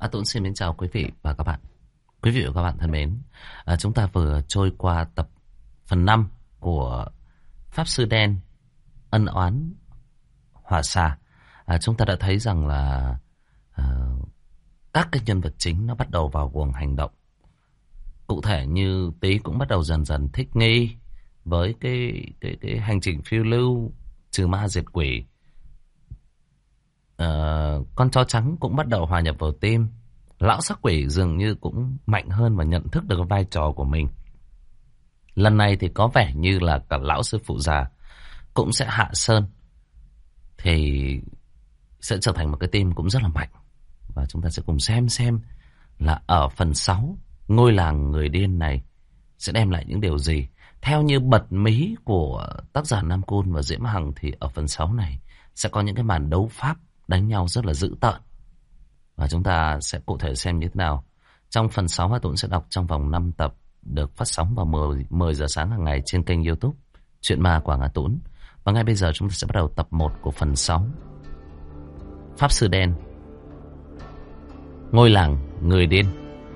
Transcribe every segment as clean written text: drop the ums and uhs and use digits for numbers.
Tuấn xin mến chào quý vị và các bạn. Quý vị và các bạn thân mến, chúng ta vừa trôi qua tập phần 5 của Pháp Sư Đen Ân Oán Hỏa Xà. Chúng ta đã thấy rằng là các cái nhân vật chính nó bắt đầu vào guồng hành động. Cụ thể như Tý cũng bắt đầu dần dần thích nghi với cái hành trình phiêu lưu trừ ma diệt quỷ. Con chó trắng cũng bắt đầu hòa nhập vào team. Lão sắc quỷ dường như cũng mạnh hơn và nhận thức được vai trò của mình. Lần này thì có vẻ như là cả lão sư phụ già cũng sẽ hạ sơn, thì sẽ trở thành một cái team cũng rất là mạnh. Và chúng ta sẽ cùng xem là ở phần 6 ngôi làng người điên này sẽ đem lại những điều gì. Theo như bật mí của tác giả Nam Cun và Diễm Hằng thì ở phần 6 này sẽ có những cái màn đấu pháp đánh nhau rất là dữ tợn. Và chúng ta sẽ cụ thể xem như thế nào. Trong phần 6 Hà Tũng sẽ đọc trong vòng 5 tập được phát sóng vào 10 giờ sáng hàng ngày trên kênh YouTube Chuyện Ma của Hà Tũng. Và ngay bây giờ chúng ta sẽ bắt đầu tập 1 của phần 6 Pháp Sư Đen Ngôi làng người điên.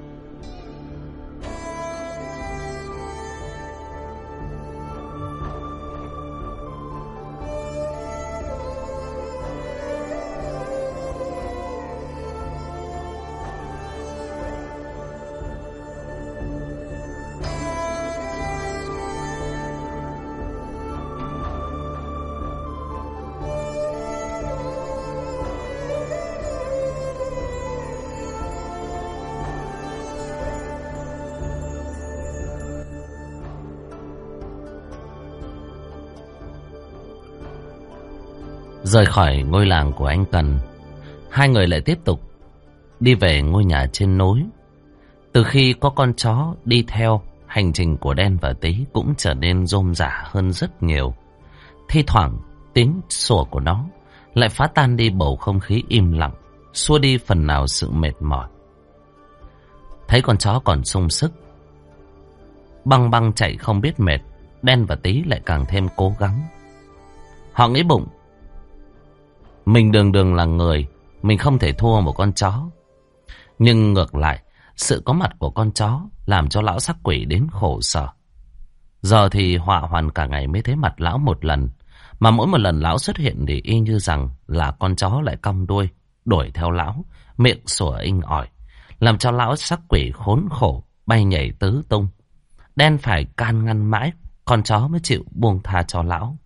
Rời khỏi ngôi làng của anh Cần, hai người lại tiếp tục đi về ngôi nhà trên núi. Từ khi có con chó đi theo, hành trình của Đen và Tý cũng trở nên rôm rả hơn rất nhiều. Thi thoảng tiếng sủa của nó lại phá tan đi bầu không khí im lặng, xua đi phần nào sự mệt mỏi. Thấy con chó còn sung sức, băng băng chạy không biết mệt, Đen và Tý lại càng thêm cố gắng. Họ nghĩ bụng, mình đường đường là người, mình không thể thua một con chó. Nhưng ngược lại, sự có mặt của con chó làm cho lão sắc quỷ đến khổ sở. Giờ thì họa hoàn cả ngày mới thấy mặt lão một lần. Mà mỗi một lần lão xuất hiện thì y như rằng là con chó lại cong đuôi, đuổi theo lão, miệng sủa inh ỏi, làm cho lão sắc quỷ khốn khổ, bay nhảy tứ tung. Đen phải can ngăn mãi, con chó mới chịu buông tha cho lão.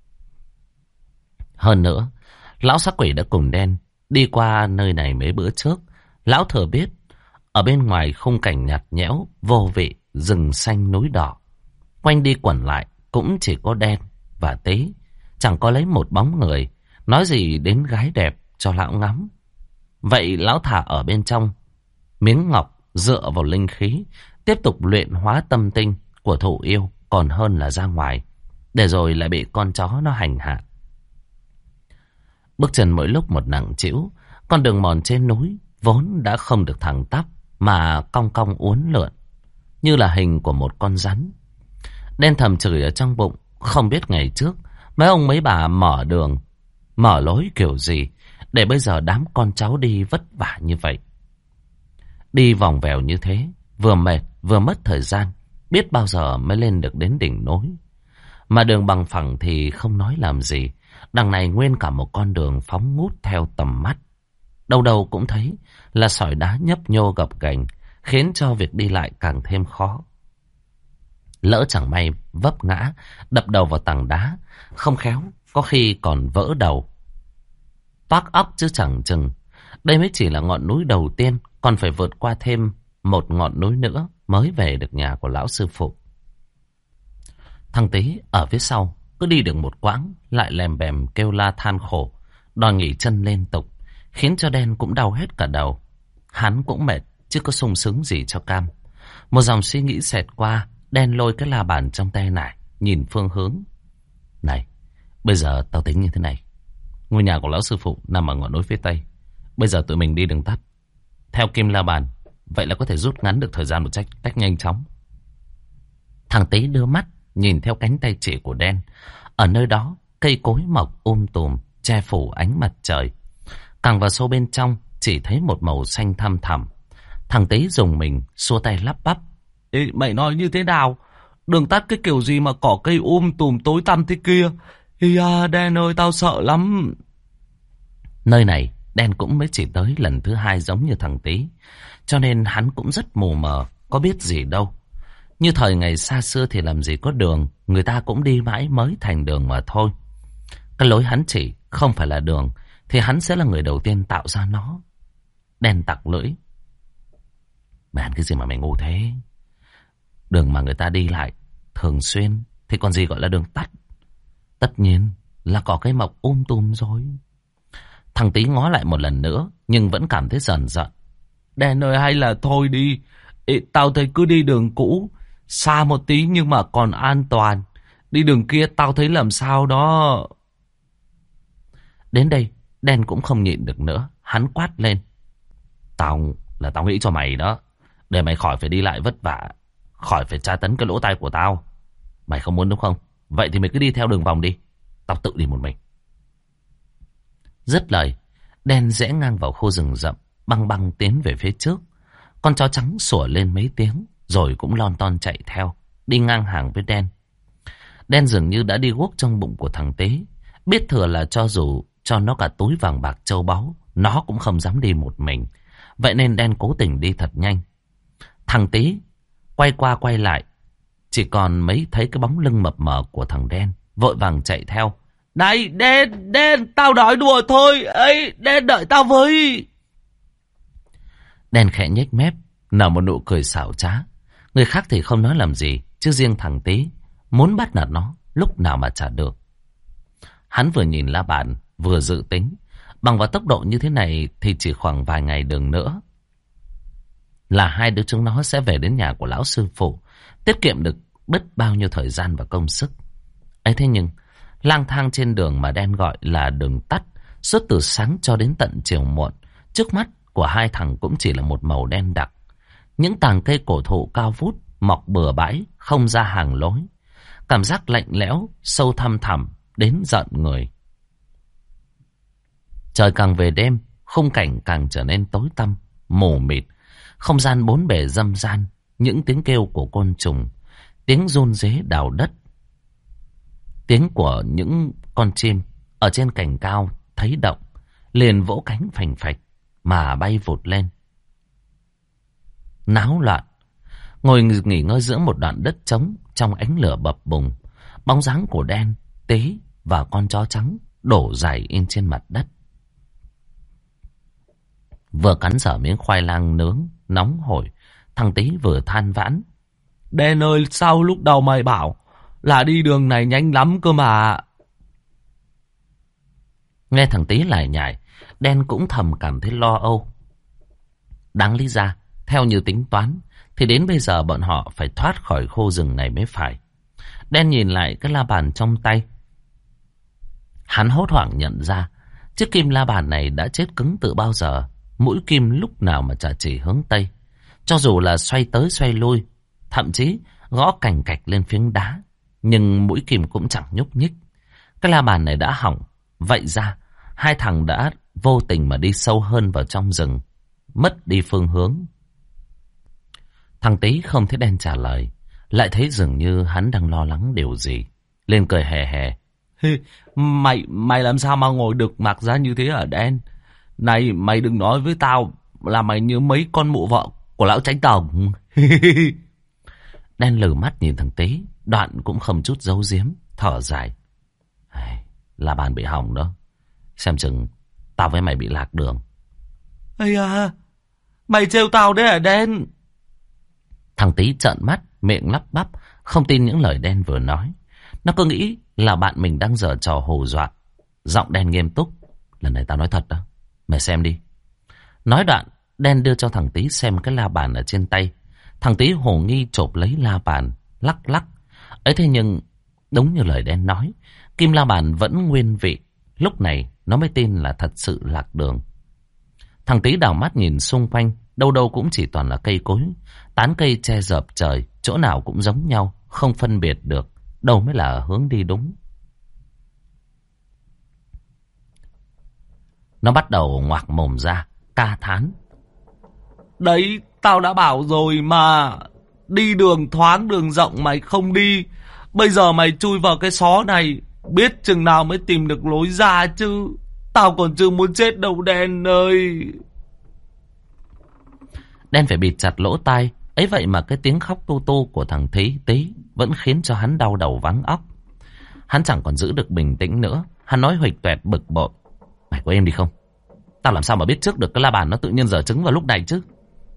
Hơn nữa, lão sắc quỷ đã cùng Đen đi qua nơi này mấy bữa trước. Lão thừa biết, ở bên ngoài khung cảnh nhạt nhẽo, vô vị, rừng xanh núi đỏ. Quanh đi quẩn lại cũng chỉ có Đen và Tý, chẳng có lấy một bóng người, nói gì đến gái đẹp cho lão ngắm. Vậy lão thả ở bên trong miếng ngọc, dựa vào linh khí, tiếp tục luyện hóa tâm tinh của thủ yêu còn hơn là ra ngoài, để rồi lại bị con chó nó hành hạ. Bước chân mỗi lúc một nặng trĩu, con đường mòn trên núi vốn đã không được thẳng tắp mà cong cong uốn lượn, như là hình của một con rắn. Đen thầm chửi ở trong bụng, không biết ngày trước mấy ông mấy bà mở đường, mở lối kiểu gì để bây giờ đám con cháu đi vất vả như vậy. Đi vòng vèo như thế, vừa mệt vừa mất thời gian, biết bao giờ mới lên được đến đỉnh núi. Mà đường bằng phẳng thì không nói làm gì. Đằng này nguyên cả một con đường phóng ngút theo tầm mắt. Đâu đâu cũng thấy là sỏi đá nhấp nhô gập ghềnh, khiến cho việc đi lại càng thêm khó. Lỡ chẳng may vấp ngã, đập đầu vào tảng đá, không khéo có khi còn vỡ đầu. Toác óc chứ chẳng chừng. Đây mới chỉ là ngọn núi đầu tiên, còn phải vượt qua thêm một ngọn núi nữa mới về được nhà của lão sư phụ. Thằng Tý ở phía sau cứ đi được một quãng lại lèm bèm kêu la than khổ, đòi nghỉ chân liên tục, khiến cho Đen cũng đau hết cả đầu. Hắn cũng mệt chứ có sung sướng gì cho cam. Một dòng suy nghĩ xẹt qua, Đen lôi cái la bàn trong tay này, nhìn phương hướng. Này, bây giờ tao tính như thế này. Ngôi nhà của lão sư phụ nằm ở ngọn núi phía tây. Bây giờ tụi mình đi đường tắt, theo kim la bàn, vậy là có thể rút ngắn được thời gian một cách nhanh chóng. Thằng Tý đưa mắt nhìn theo cánh tay chỉ của Đen. Ở nơi đó, cây cối mọc tùm, che phủ ánh mặt trời. Càng vào sâu bên trong, chỉ thấy một màu xanh thăm thẳm. Thằng Tý dùng mình xua tay lắp bắp. Ê, mày nói như thế nào? Đường tắt cái kiểu gì mà cỏ cây tùm tối tăm thế kia? Ây da, Đen ơi, tao sợ lắm. Nơi này Đen cũng mới chỉ tới lần thứ 2 giống như thằng Tý, cho nên hắn cũng rất mù mờ, có biết gì đâu. Như thời ngày xa xưa thì làm gì có đường, người ta cũng đi mãi mới thành đường mà thôi. Cái lối hắn chỉ không phải là đường, thì hắn sẽ là người đầu tiên tạo ra nó. Đen tặc lưỡi. Bạn cái gì mà mày ngu thế? Đường mà người ta đi lại thường xuyên thì còn gì gọi là đường tắt. Tất nhiên là có cái mọc tùm rồi. Thằng Tý ngó lại một lần nữa, nhưng vẫn cảm thấy dần dần. Đen ơi, hay là thôi đi. Tao thấy cứ đi đường cũ, xa một tí nhưng mà còn an toàn. Đi đường kia tao thấy làm sao đó. Đến đây, Đen cũng không nhịn được nữa. Hắn quát lên. Tao nghĩ cho mày đó. Để mày khỏi phải đi lại vất vả, khỏi phải tra tấn cái lỗ tai của tao. Mày không muốn đúng không? Vậy thì mày cứ đi theo đường vòng đi. Tao tự đi một mình. Dứt lời, Đen rẽ ngang vào khu rừng rậm, băng băng tiến về phía trước. Con chó trắng sủa lên mấy tiếng, rồi cũng lon ton chạy theo, đi ngang hàng với Đen. Đen dường như đã đi guốc trong bụng của thằng Tế, biết thừa là cho dù cho nó cả túi vàng bạc châu báu, nó cũng không dám đi một mình. Vậy nên Đen cố tình đi thật nhanh. Thằng Tế quay qua quay lại, chỉ còn mấy thấy cái bóng lưng mập mờ của thằng Đen, vội vàng chạy theo. Này, Đen, tao nói đùa thôi. Ấy, Đen đợi tao với. Đen khẽ nhếch mép, nở một nụ cười xảo trá. Người khác thì không nói làm gì, chứ riêng thằng Tý muốn bắt nạt nó lúc nào mà chả được. Hắn vừa nhìn la bàn, vừa dự tính. Bằng vào tốc độ như thế này thì chỉ khoảng vài ngày đường nữa là hai đứa chúng nó sẽ về đến nhà của lão sư phụ, tiết kiệm được biết bao nhiêu thời gian và công sức. Ấy thế nhưng lang thang trên đường mà Đen gọi là đường tắt, suốt từ sáng cho đến tận chiều muộn, trước mắt của hai thằng cũng chỉ là một màu đen đặc. Những tàng cây cổ thụ cao vút mọc bừa bãi, không ra hàng lối. Cảm giác lạnh lẽo, sâu thăm thẳm đến giận người. Trời càng về đêm, khung cảnh càng trở nên tối tăm, mù mịt. Không gian bốn bề râm ran, những tiếng kêu của côn trùng, tiếng run rế đào đất, tiếng của những con chim ở trên cành cao thấy động, liền vỗ cánh phành phạch mà bay vụt lên. Náo loạn, ngồi nghỉ ngơi giữa một đoạn đất trống trong ánh lửa bập bùng, bóng dáng của Đen, Tế và con chó trắng đổ dài in trên mặt đất. Vừa cắn dở miếng khoai lang nướng nóng hổi, thằng Tý vừa than vãn. Đen ơi, sao lúc đầu mày bảo là đi đường này nhanh lắm cơ mà. Nghe thằng Tý lải nhải, Đen cũng thầm cảm thấy lo âu. Đáng lý ra, theo như tính toán, thì đến bây giờ bọn họ phải thoát khỏi khu rừng này mới phải. Đen nhìn lại cái la bàn trong tay. Hắn hốt hoảng nhận ra, chiếc kim la bàn này đã chết cứng từ bao giờ. Mũi kim lúc nào mà chả chỉ hướng Tây. Cho dù là xoay tới xoay lui, thậm chí gõ cành cạch lên phiến đá, nhưng mũi kim cũng chẳng nhúc nhích. Cái la bàn này đã hỏng. Vậy ra, hai thằng đã vô tình mà đi sâu hơn vào trong rừng, mất đi phương hướng. Thằng Tý không thấy Đen trả lời, lại thấy dường như hắn đang lo lắng điều gì. Lên cười hề hề. Mày làm sao mà ngồi được mặc ra như thế hả Đen? Này, mày đừng nói với tao là mày như mấy con mụ vợ của lão Chánh Tổng. Đen lử mắt nhìn thằng Tý, đoạn cũng không chút giấu giếm, thở dài. La bàn bị hỏng đó, xem chừng tao với mày bị lạc đường. Ây à, mày trêu tao đấy hả Đen? Thằng Tý trợn mắt, miệng lắp bắp, không tin những lời Đen vừa nói. Nó cứ nghĩ là bạn mình đang giở trò hù dọa. Giọng Đen nghiêm túc. Lần này tao nói thật đó, mày xem đi. Nói đoạn, Đen đưa cho thằng Tý xem cái la bàn ở trên tay. Thằng Tý hồ nghi chộp lấy la bàn, lắc lắc. Ấy thế nhưng, đúng như lời Đen nói, kim la bàn vẫn nguyên vị. Lúc này, nó mới tin là thật sự lạc đường. Thằng Tý đảo mắt nhìn xung quanh, đâu đâu cũng chỉ toàn là cây cối. Tán cây che rợp trời, chỗ nào cũng giống nhau, không phân biệt được đâu mới là hướng đi đúng. Nó bắt đầu ngoạc mồm ra, ca thán. Đấy, tao đã bảo rồi mà. Đi đường thoáng đường rộng mày không đi. Bây giờ mày chui vào cái xó này, biết chừng nào mới tìm được lối ra chứ. Tao còn chưa muốn chết đâu Đen ơi. Đen phải bịt chặt lỗ tai. Ấy vậy mà cái tiếng khóc tu tu của thằng Tí vẫn khiến cho hắn đau đầu váng óc. Hắn chẳng còn giữ được bình tĩnh nữa. Hắn nói huỵch toẹt bực bội. Mày có im đi không? Tao làm sao mà biết trước được cái la bàn nó tự nhiên giở trứng vào lúc này chứ?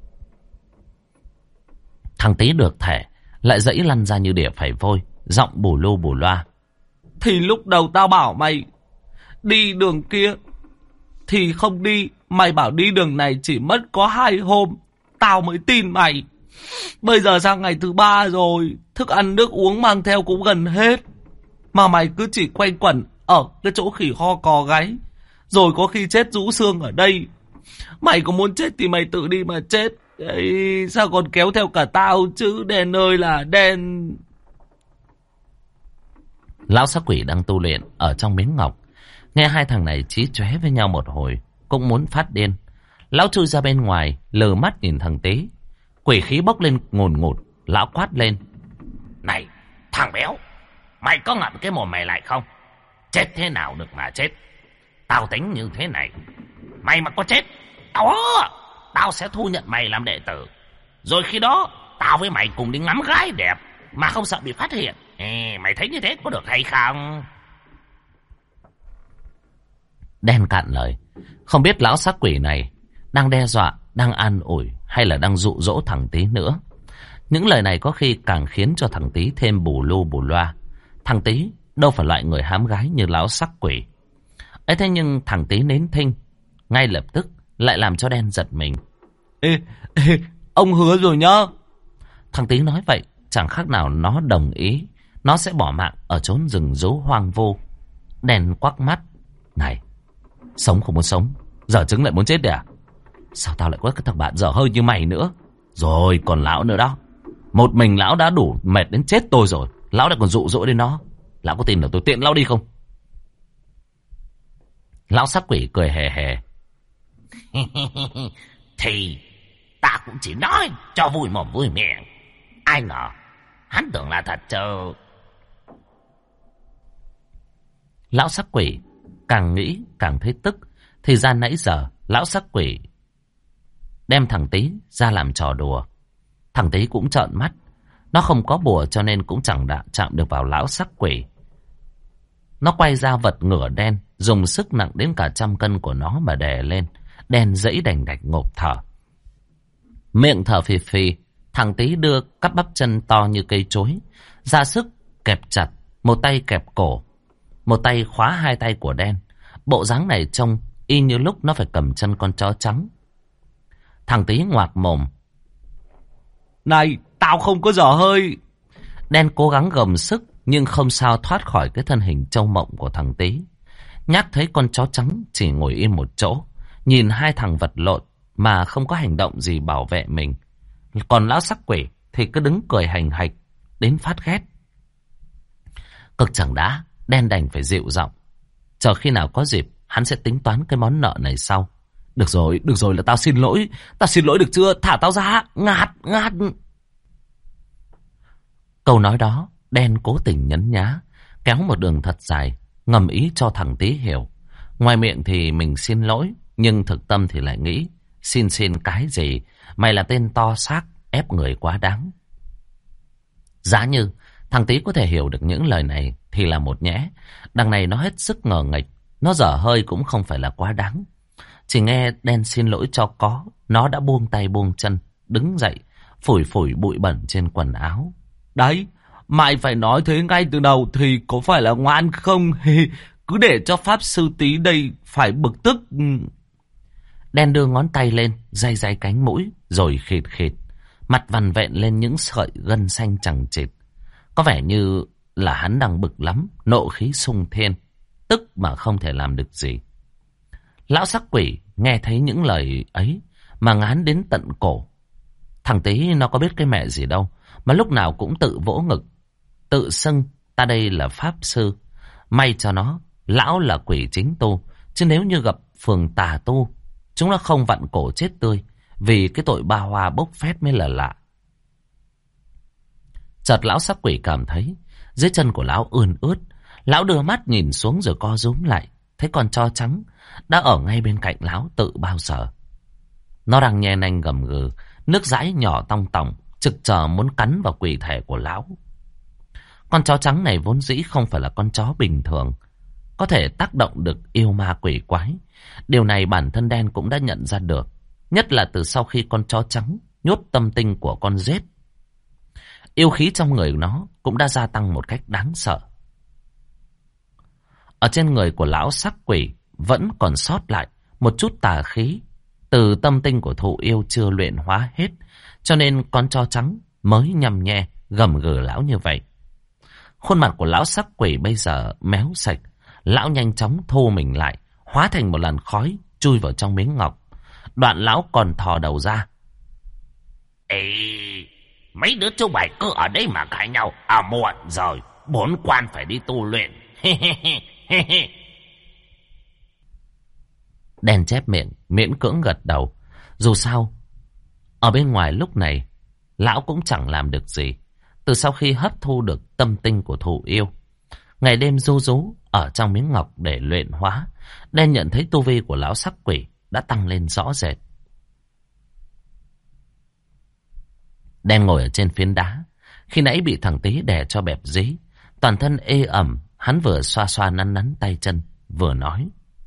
Thằng Tí được thể lại dẫy lăn ra như đỉa phải vôi, giọng bù lu bù loa. Thì lúc đầu tao bảo mày đi đường kia thì không đi. Mày bảo đi đường này chỉ mất có 2 hôm. Tao mới tin mày. Bây giờ sang ngày thứ 3 rồi, thức ăn nước uống mang theo cũng gần hết. Mà mày cứ chỉ quanh quẩn ở cái chỗ khỉ ho cò gáy, rồi có khi chết rũ xương ở đây. Mày có muốn chết thì mày tự đi mà chết. Đấy, sao còn kéo theo cả tao chứ Đen ơi là Đen. Lão sắc quỷ đang tu luyện ở trong miếng ngọc, nghe hai thằng này chí chóe với nhau một hồi, cũng muốn phát điên. Lão chui ra bên ngoài, lờ mắt nhìn thằng Tí. Quỷ khí bốc lên ngùn ngụt. Lão quát lên. Này, thằng béo, mày có ngậm cái mồm mày lại không? Chết thế nào được mà chết. Tao tính như thế này. Mày mà có chết, tao sẽ thu nhận mày làm đệ tử. Rồi khi đó, tao với mày cùng đi ngắm gái đẹp mà không sợ bị phát hiện. Mày thấy như thế có được hay không? Đen cạn lời. Không biết lão sắc quỷ này đang đe dọa, đang an ủi hay là đang dụ dỗ thằng Tí nữa. Những lời này có khi càng khiến cho thằng Tí thêm bù lu bù loa. Thằng Tí đâu phải loại người hám gái như lão sắc quỷ ấy. Thế nhưng thằng Tí nến thinh, ngay lập tức lại làm cho Đen giật mình. Ê, ông hứa rồi nhá. Thằng Tí nói vậy chẳng khác nào nó đồng ý nó sẽ bỏ mạng ở chốn rừng rú hoang vô. Đen quắc mắt. Này, sống không muốn sống, dở trứng lại muốn chết đấy à? Sao tao lại có cái thằng bạn dở hơi như mày nữa? Rồi còn lão nữa đó. Một mình lão đã đủ mệt đến chết tôi rồi, lão lại còn dụ dỗ đến nó. Lão có tin là tôi tiện lão đi không? Lão sắc quỷ cười hề hề. Thì ta cũng chỉ nói cho vui mồm vui miệng. Ai ngờ hắn tưởng là thật chứ. Lão sắc quỷ càng nghĩ càng thấy tức. Thì ra nãy giờ lão sắc quỷ đem thằng Tí ra làm trò đùa. Thằng Tí cũng trợn mắt. Nó không có bùa cho nên cũng chẳng đã chạm được vào lão sắc quỷ. Nó quay ra vật ngửa Đen, dùng sức nặng đến cả 100 cân của nó mà đè lên. Đen dẫy đành đạch ngộp thở. Miệng thở phì phì. Thằng Tí đưa cắp bắp chân to như cây chối ra sức kẹp chặt. Một tay kẹp cổ, một tay khóa hai tay của Đen. Bộ dáng này trông y như lúc nó phải cầm chân con chó trắng. Thằng Tí ngoạc mồm. Này, tao không có dở hơi. Đen cố gắng gầm sức nhưng không sao thoát khỏi cái thân hình trâu mộng của thằng Tí. Nhác thấy con chó trắng chỉ ngồi im một chỗ, nhìn hai thằng vật lộn mà không có hành động gì bảo vệ mình. Còn lão sắc quỷ thì cứ đứng cười hành hạch đến phát ghét. Cực chẳng đã, Đen đành phải dịu giọng. Chờ khi nào có dịp hắn sẽ tính toán cái món nợ này sau. Được rồi là tao xin lỗi được chưa? Thả tao ra, ngạt. Câu nói đó Đen cố tình nhấn nhá, kéo một đường thật dài, ngầm ý cho thằng Tí hiểu. Ngoài miệng thì mình xin lỗi, nhưng thực tâm thì lại nghĩ xin cái gì, mày là tên to xác, ép người quá đáng. Giá như thằng Tí có thể hiểu được những lời này thì là một nhẽ. Đằng này nó hết sức ngờ nghệch, nó dở hơi cũng không phải là quá đáng. Chỉ nghe Đen xin lỗi cho có, nó đã buông tay buông chân, đứng dậy, phủi phủi bụi bẩn trên quần áo. Đấy, mày phải nói thế ngay từ đầu thì có phải là ngoan không? Cứ để cho pháp sư Tí đây phải bực tức. Đen đưa ngón tay lên, day cánh mũi, rồi khịt khịt. Mặt vằn vẹn lên những sợi gân xanh chằng chịt. Có vẻ như là hắn đang bực lắm, nộ khí sung thiên, tức mà không thể làm được gì. Lão sắc quỷ nghe thấy những lời ấy mà ngán đến tận cổ. Thằng Tí nó có biết cái mẹ gì đâu, mà lúc nào cũng tự vỗ ngực, tự xưng ta đây là pháp sư. May cho nó, lão là quỷ chính tu, chứ nếu như gặp phường tà tu chúng nó không vặn cổ chết tươi, vì cái tội ba hoa bốc phét mới là lạ. Chợt lão sắc quỷ cảm thấy dưới chân của lão ươn ướt. Lão đưa mắt nhìn xuống rồi co rúm lại, thấy con chó trắng đã ở ngay bên cạnh lão tự bao giờ. Nó đang nhe nanh gầm gừ, nước dãi nhỏ tong tòng, trực chờ muốn cắn vào quỷ thể của lão. Con chó trắng này vốn dĩ không phải là con chó bình thường, có thể tác động được yêu ma quỷ quái. Điều này bản thân đen cũng đã nhận ra được, nhất là từ sau khi con chó trắng nhốt tâm tinh của con rết. Yêu khí trong người nó cũng đã gia tăng một cách đáng sợ. Ở trên người của lão sắc quỷ vẫn còn sót lại một chút tà khí từ tâm tinh của thụ yêu chưa luyện hóa hết, cho nên con chó trắng mới nhằm nhe gầm gừ lão như vậy. Khuôn mặt của lão sắc quỷ bây giờ méo sạch. Lão nhanh chóng thu mình lại, hóa thành một làn khói chui vào trong miếng ngọc. Đoạn lão còn thò đầu ra. Ê, mấy đứa chú mày cứ ở đây mà cãi nhau. À, muộn rồi, bổn quan phải đi tu luyện. Đen chép miệng, miễn cưỡng gật đầu. Dù sao, ở bên ngoài lúc này, lão cũng chẳng làm được gì. Từ sau khi hấp thu được tâm tinh của thụ yêu, ngày đêm ru rú ở trong miếng ngọc để luyện hóa, Đen nhận thấy tu vi của lão sắc quỷ đã tăng lên rõ rệt. Đen ngồi ở trên phiến đá, khi nãy bị thằng Tý đè cho bẹp dí, toàn thân ê ẩm. Hắn vừa xoa xoa nắn nắn tay chân, vừa nói: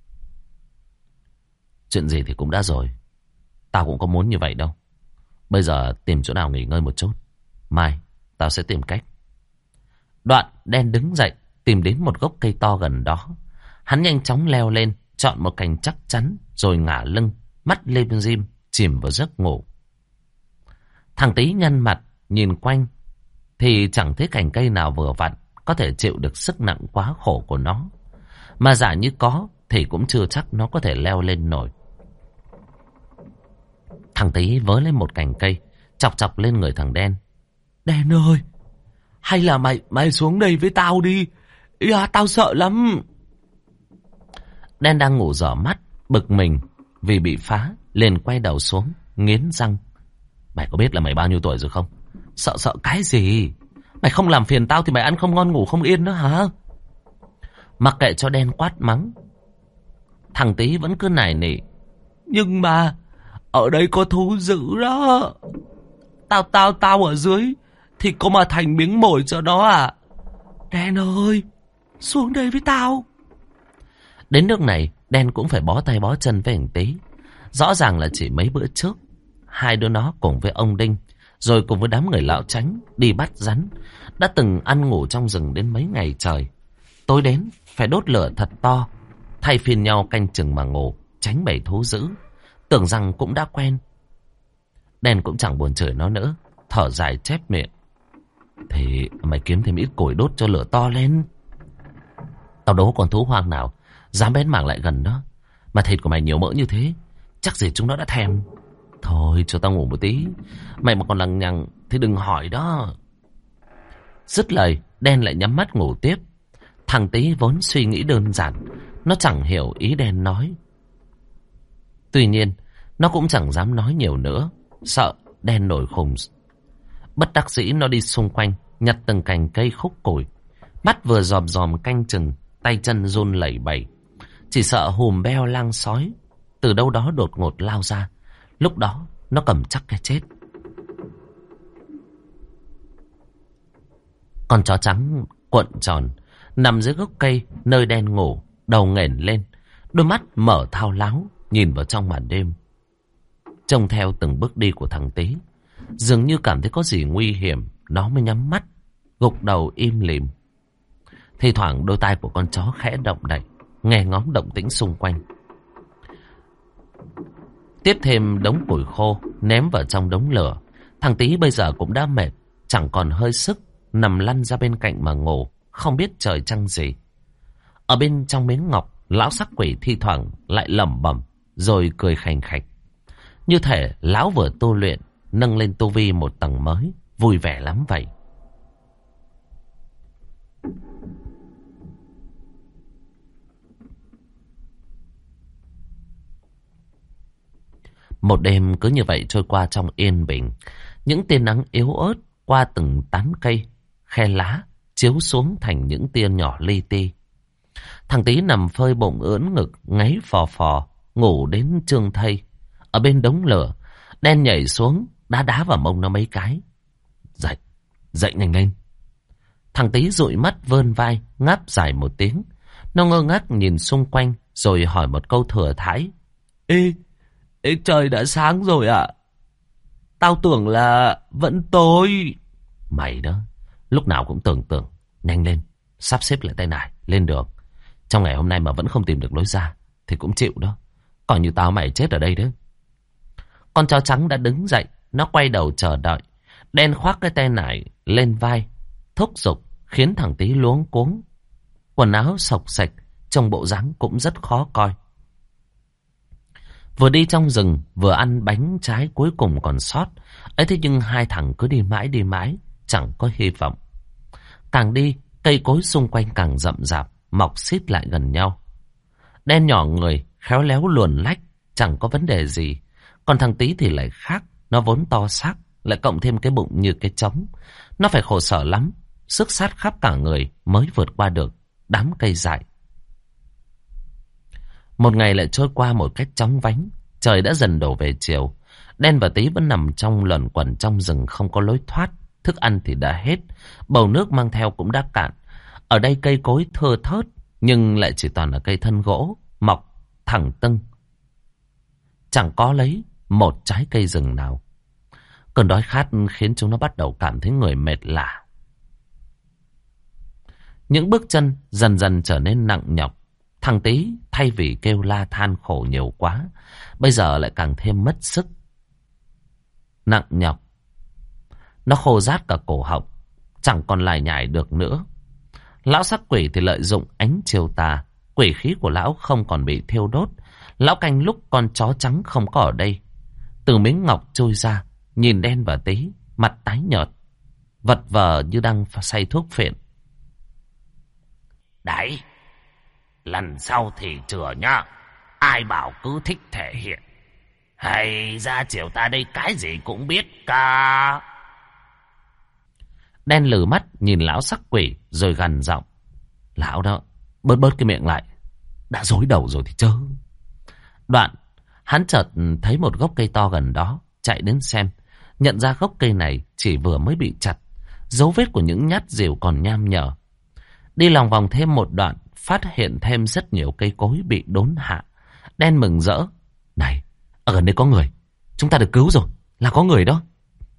chuyện gì thì cũng đã rồi, tao cũng có muốn như vậy đâu. Bây giờ tìm chỗ nào nghỉ ngơi một chút, mai tao sẽ tìm cách. Đoạn Đen đứng dậy, tìm đến một gốc cây to gần đó. Hắn nhanh chóng leo lên, chọn một cành chắc chắn, rồi ngả lưng, mắt lim dim, chìm vào giấc ngủ. Thằng Tý nhăn mặt, nhìn quanh, thì chẳng thấy cành cây nào vừa vặn có thể chịu được sức nặng quá khổ của nó. Mà giả như có, thì cũng chưa chắc nó có thể leo lên nổi. Thằng Tý vớ lên một cành cây, chọc chọc lên người thằng Đen. Đen ơi, hay là mày xuống đây với tao đi. À, tao sợ lắm. Đen đang ngủ dở mắt, bực mình vì bị phá, liền quay đầu xuống, nghiến răng. Mày có biết là mày bao nhiêu tuổi rồi không? Sợ cái gì? Mày không làm phiền tao thì mày ăn không ngon ngủ không yên nữa hả? Mặc kệ cho Đen quát mắng, thằng Tý vẫn cứ nài nỉ. Nhưng mà ở đây có thú dữ đó. Tao ở dưới thì có mà thành miếng mồi cho nó à? Đen ơi, xuống đây với tao. Đến nước này, Đen cũng phải bó tay bó chân với thằng Tý. Rõ ràng là chỉ mấy bữa trước, hai đứa nó cùng với ông Đinh, rồi cùng với đám người lão Chánh đi bắt rắn, đã từng ăn ngủ trong rừng đến mấy ngày trời. Tối đến phải đốt lửa thật to, thay phiên nhau canh chừng mà ngủ, tránh bầy thú dữ. Tưởng rằng cũng đã quen. Đen cũng chẳng buồn chửi nó nữa, thở dài chép miệng. Thì mày kiếm thêm ít củi đốt cho lửa to lên. Tao đố con thú hoang nào dám bén mảng lại gần đó. Mà thịt của mày nhiều mỡ như thế, chắc gì chúng nó đã thèm. Thôi cho tao ngủ một tí, mày mà còn lằng nhằng thì đừng hỏi đó. Dứt lời, Đen lại nhắm mắt ngủ tiếp. Thằng Tý vốn suy nghĩ đơn giản, nó chẳng hiểu ý Đen nói. Tuy nhiên, nó cũng chẳng dám nói nhiều nữa, sợ Đen nổi khùng. Bất đắc dĩ nó đi xung quanh, nhặt từng cành cây khúc củi. Mắt vừa dòm dòm canh chừng, tay chân run lẩy bẩy. Chỉ sợ hùm beo lang sói từ đâu đó đột ngột lao ra. Lúc đó nó cầm chắc cái chết. Con chó trắng cuộn tròn nằm dưới gốc cây nơi Đen ngủ, đầu nghển lên, đôi mắt mở thao láo nhìn vào trong màn đêm. Trông theo từng bước đi của thằng Tý, dường như cảm thấy có gì nguy hiểm, nó mới nhắm mắt, gục đầu im lìm. Thì thoảng đôi tai của con chó khẽ động đậy, nghe ngóng động tĩnh xung quanh. Tiếp thêm đống củi khô ném vào trong đống lửa. Thằng Tý bây giờ cũng đã mệt, chẳng còn hơi sức, nằm lăn ra bên cạnh mà ngủ, không biết trời trăng gì. Ở bên trong miếng ngọc, lão sắc quỷ thi thoảng lại lẩm bẩm, rồi cười khành khạch. Như thể lão vừa tu luyện, nâng lên tu vi một tầng mới, vui vẻ lắm vậy. Một đêm cứ như vậy trôi qua trong yên bình. Những tia nắng yếu ớt qua từng tán cây, khe lá, chiếu xuống thành những tia nhỏ li ti. Thằng Tí nằm phơi bụng ưỡn ngực, ngáy phò phò, ngủ đến trương thây. Ở bên đống lửa, Đen nhảy xuống, đá vào mông nó mấy cái. Dậy, dậy nhanh lên. Thằng Tí dụi mắt vươn vai, ngáp dài một tiếng. Nó ngơ ngác nhìn xung quanh, rồi hỏi một câu thừa thãi. Ê, trời đã sáng rồi ạ. Tao tưởng là vẫn tối. Mày đó, lúc nào cũng tưởng. Nhanh lên, sắp xếp lại tay nải, lên đường. Trong ngày hôm nay mà vẫn không tìm được lối ra thì cũng chịu đó. Coi như tao mày chết ở đây đấy. Con chó trắng đã đứng dậy. Nó quay đầu chờ đợi. Đen khoác cái tay nải lên vai, thúc giục, khiến thằng Tí luống cuống. Quần áo xộc xệch, trông bộ dáng cũng rất khó coi. Vừa đi trong rừng, vừa ăn bánh trái cuối cùng còn sót. Ấy thế nhưng hai thằng cứ đi mãi, chẳng có hy vọng. Càng đi, cây cối xung quanh càng rậm rạp, mọc xít lại gần nhau. Đen nhỏ người, khéo léo luồn lách, chẳng có vấn đề gì. Còn thằng Tí thì lại khác, nó vốn to xác, lại cộng thêm cái bụng như cái trống. Nó phải khổ sở lắm, sức sát khắp cả người mới vượt qua được đám cây dại. Một ngày lại trôi qua một cách chóng vánh. Trời đã dần đổ về chiều. Đen và Tí vẫn nằm trong luẩn quẩn trong rừng không có lối thoát. Thức ăn thì đã hết, bầu nước mang theo cũng đã cạn. Ở đây cây cối thưa thớt, nhưng lại chỉ toàn là cây thân gỗ, mọc thẳng tưng. Chẳng có lấy một trái cây rừng nào. Cơn đói khát khiến chúng nó bắt đầu cảm thấy người mệt lả. Những bước chân dần dần trở nên nặng nhọc. Thằng Tí thay vì kêu la than khổ nhiều quá, bây giờ lại càng thêm mất sức. Nặng nhọc. Nó khô rát cả cổ họng, chẳng còn lải nhải được nữa. Lão sắc quỷ thì lợi dụng ánh chiều tà. Quỷ khí của lão không còn bị thiêu đốt. Lão canh lúc con chó trắng không có ở đây. Từ miếng ngọc trôi ra, nhìn Đen và Tí, mặt tái nhợt, vật vờ như đang say thuốc phiện. Đấy, lần sau thì chừa nhá. Ai bảo cứ thích thể hiện. Hay ra chiều ta đây cái gì cũng biết cả. Đen lừ mắt nhìn lão sắc quỷ rồi gằn giọng. Lão đó, bớt cái miệng lại. Đã rối đầu rồi thì chớ. Đoạn, hắn chợt thấy một gốc cây to gần đó, chạy đến xem. Nhận ra gốc cây này chỉ vừa mới bị chặt. Dấu vết của những nhát rìu còn nham nhở. Đi lòng vòng thêm một đoạn, phát hiện thêm rất nhiều cây cối bị đốn hạ. Đen mừng rỡ. Này, ở gần đây có người. Chúng ta được cứu rồi, là có người đó.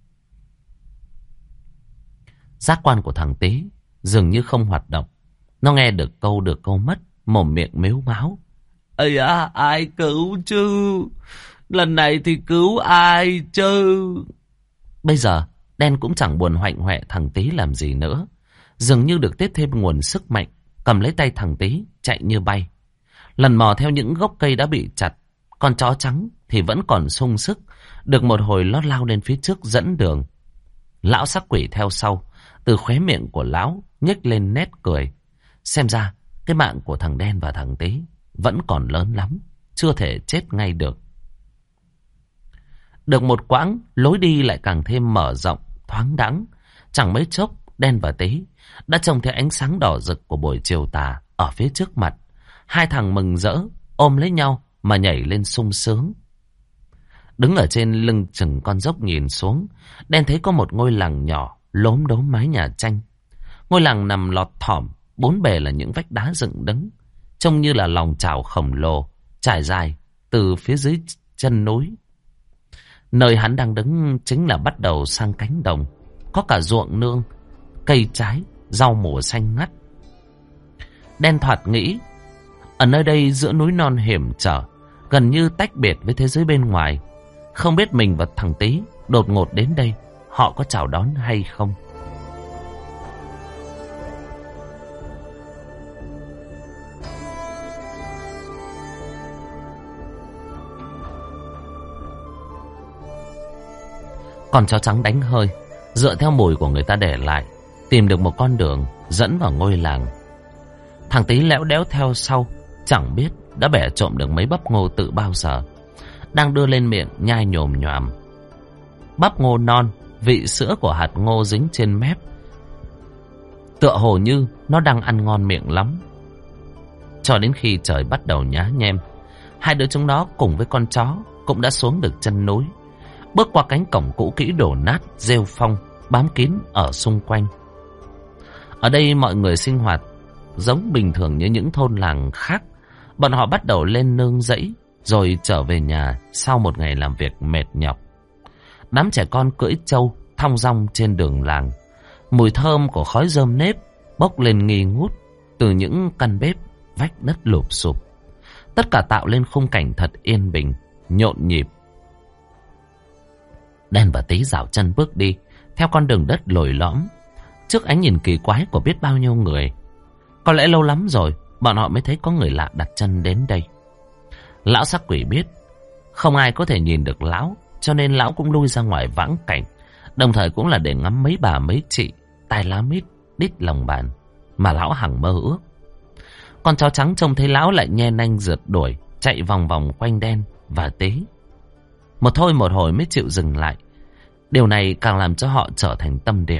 Giác quan của thằng Tí dường như không hoạt động. Nó nghe được câu mất, mồm miệng mếu máo. Ây à, ai cứu chứ? Lần này thì cứu ai chứ? Bây giờ, Đen cũng chẳng buồn hoạnh hoẹ thằng Tí làm gì nữa. Dường như được tiếp thêm nguồn sức mạnh, cầm lấy tay thằng Tí, chạy như bay. Lần mò theo những gốc cây đã bị chặt, con chó trắng thì vẫn còn sung sức. Được một hồi lót lao lên phía trước dẫn đường. Lão sắc quỷ theo sau, từ khóe miệng của lão nhếch lên nét cười. Xem ra, cái mạng của thằng Đen và thằng Tí vẫn còn lớn lắm, chưa thể chết ngay được. Được một quãng, lối đi lại càng thêm mở rộng, thoáng đãng. Chẳng mấy chốc, Đen và Tí đã trông thấy ánh sáng đỏ rực của buổi chiều tà ở phía trước mặt. Hai thằng mừng rỡ, ôm lấy nhau mà nhảy lên sung sướng. Đứng ở trên lưng chừng con dốc nhìn xuống, Đen thấy có một ngôi làng nhỏ, lốm đốm mái nhà tranh. Ngôi làng nằm lọt thỏm, bốn bề là những vách đá dựng đứng, trông như là lòng chảo khổng lồ, trải dài từ phía dưới chân núi. Nơi hắn đang đứng chính là bắt đầu sang cánh đồng, có cả ruộng nương, cây trái, rau mùa xanh ngắt. Đen thoạt nghĩ, ở nơi đây giữa núi non hiểm trở, gần như tách biệt với thế giới bên ngoài. Không biết mình và thằng Tí đột ngột đến đây, họ có chào đón hay không? Con chó trắng đánh hơi, dựa theo mùi của người ta để lại, tìm được một con đường dẫn vào ngôi làng. Thằng Tí lẽo đẽo theo sau, chẳng biết đã bẻ trộm được mấy bắp ngô từ bao giờ. đang đưa lên miệng nhai nhồm nhòm. Bắp ngô non, vị sữa của hạt ngô dính trên mép, tựa hồ như nó đang ăn ngon miệng lắm. Cho đến khi trời bắt đầu nhá nhem, hai đứa chúng nó cùng với con chó cũng đã xuống được chân núi, bước qua cánh cổng cũ kỹ đổ nát, rêu phong bám kín ở xung quanh. Ở đây mọi người sinh hoạt giống bình thường như những thôn làng khác. Bọn họ bắt đầu lên nương rẫy rồi trở về nhà sau một ngày làm việc mệt nhọc. Đám trẻ con cưỡi trâu thong dong trên đường làng. Mùi thơm của khói rơm nếp bốc lên nghi ngút từ những căn bếp vách đất lụp xụp. Tất cả tạo lên khung cảnh thật yên bình, nhộn nhịp. Đen và Tí dạo chân bước đi theo con đường đất lồi lõm, trước ánh nhìn kỳ quái của biết bao nhiêu người. Có lẽ lâu lắm rồi bọn họ mới thấy có người lạ đặt chân đến đây. Lão sắc quỷ biết không ai có thể nhìn được lão, cho nên lão cũng lui ra ngoài vãng cảnh, đồng thời cũng là để ngắm mấy bà mấy chị tai lá mít đít lòng bàn mà lão hằng mơ ước. Con chó trắng trông thấy lão lại nhe nanh rượt đuổi, chạy vòng vòng quanh Đen và Tí. Một thôi một hồi mới chịu dừng lại. Điều này càng làm cho họ trở thành tâm điểm.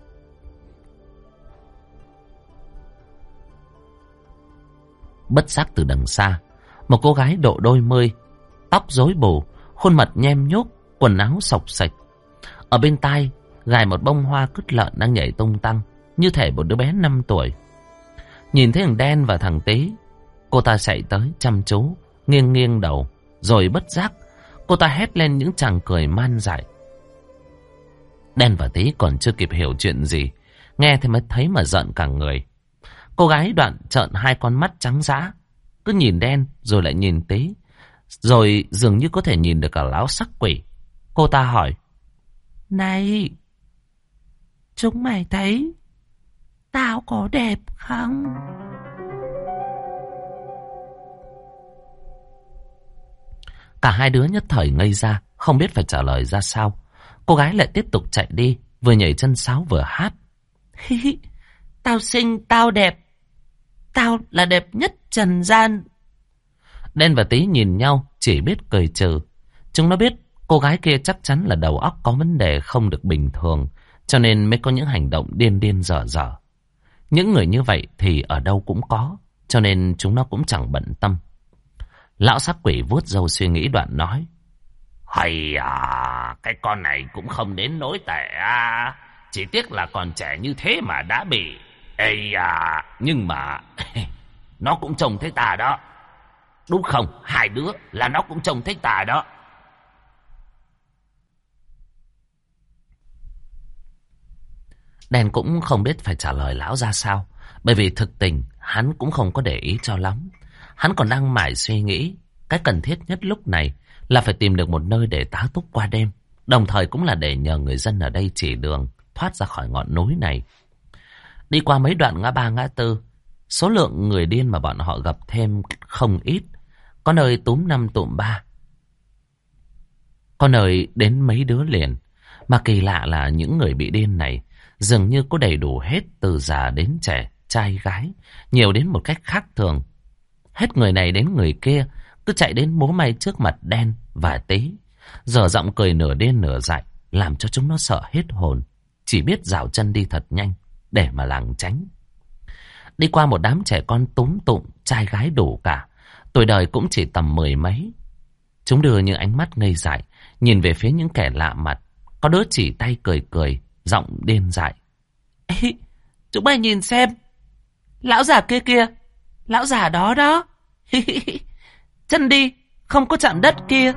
Bất giác từ đằng xa, một cô gái độ đôi mươi, tóc rối bù, khuôn mặt nhem nhúc, quần áo xộc xệch, ở bên tai gài một bông hoa cứt lợn đang nhảy tung tăng như thể một đứa bé 5 tuổi. Nhìn thấy thằng Đen và thằng Tí, cô ta chạy tới chăm chú, nghiêng nghiêng đầu, rồi bất giác cô ta hét lên những tràng cười man dại. Đen và Tí còn chưa kịp hiểu chuyện gì, nghe thì mới thấy mà giận cả người. Cô gái đoạn trợn hai con mắt trắng dã, cứ nhìn Đen rồi lại nhìn Tí, rồi dường như có thể nhìn được cả lão sắc quỷ. Cô ta hỏi: "Này, chúng mày thấy tao có đẹp không?" Cả hai đứa nhất thời ngây ra, không biết phải trả lời ra sao. Cô gái lại tiếp tục chạy đi, vừa nhảy chân sáo vừa hát: "Tao xinh, tao đẹp, tao là đẹp nhất trần gian." Đen và Tí nhìn nhau chỉ biết cười trừ. Chúng nó biết cô gái kia chắc chắn là đầu óc có vấn đề không được bình thường, cho nên mới có những hành động điên điên dở dở. Những người như vậy thì ở đâu cũng có, cho nên chúng nó cũng chẳng bận tâm. Lão sắc quỷ vuốt râu suy nghĩ đoạn nói: Hay à, cái con này cũng không đến nỗi tệ à. Chỉ tiếc là còn trẻ như thế mà đã bị. Ây à, nhưng mà nó cũng trông thấy ta đó. Đúng không? Hai đứa là nó cũng trông thấy ta đó. Đen cũng không biết phải trả lời lão ra sao, bởi vì thực tình hắn cũng không có để ý cho lắm. Hắn còn đang mải suy nghĩ, cái cần thiết nhất lúc này là phải tìm được một nơi để tá túc qua đêm, đồng thời cũng là để nhờ người dân ở đây chỉ đường thoát ra khỏi ngọn núi này. Đi qua mấy đoạn ngã ba ngã tư, số lượng người điên mà bọn họ gặp thêm không ít. Có nơi túm 5 tụm 3, có nơi đến mấy đứa liền. Mà kỳ lạ là những người bị điên này dường như có đầy đủ hết, từ già đến trẻ, trai gái, nhiều đến một cách khác thường. Hết người này đến người kia cứ chạy đến múa may trước mặt Đen và Tí, dở giọng cười nửa điên nửa dại, làm cho chúng nó sợ hết hồn, chỉ biết dạo chân đi thật nhanh để mà lảng tránh. Đi qua một đám trẻ con túm tụm, trai gái đủ cả, tuổi đời cũng chỉ tầm 10 mấy. Chúng đưa những ánh mắt ngây dại nhìn về phía những kẻ lạ mặt. Có đứa chỉ tay cười cười, giọng điên dại: "Ê, chúng mày nhìn xem, lão già kia kìa, lão già đó đó, chân đi không có chạm đất kia."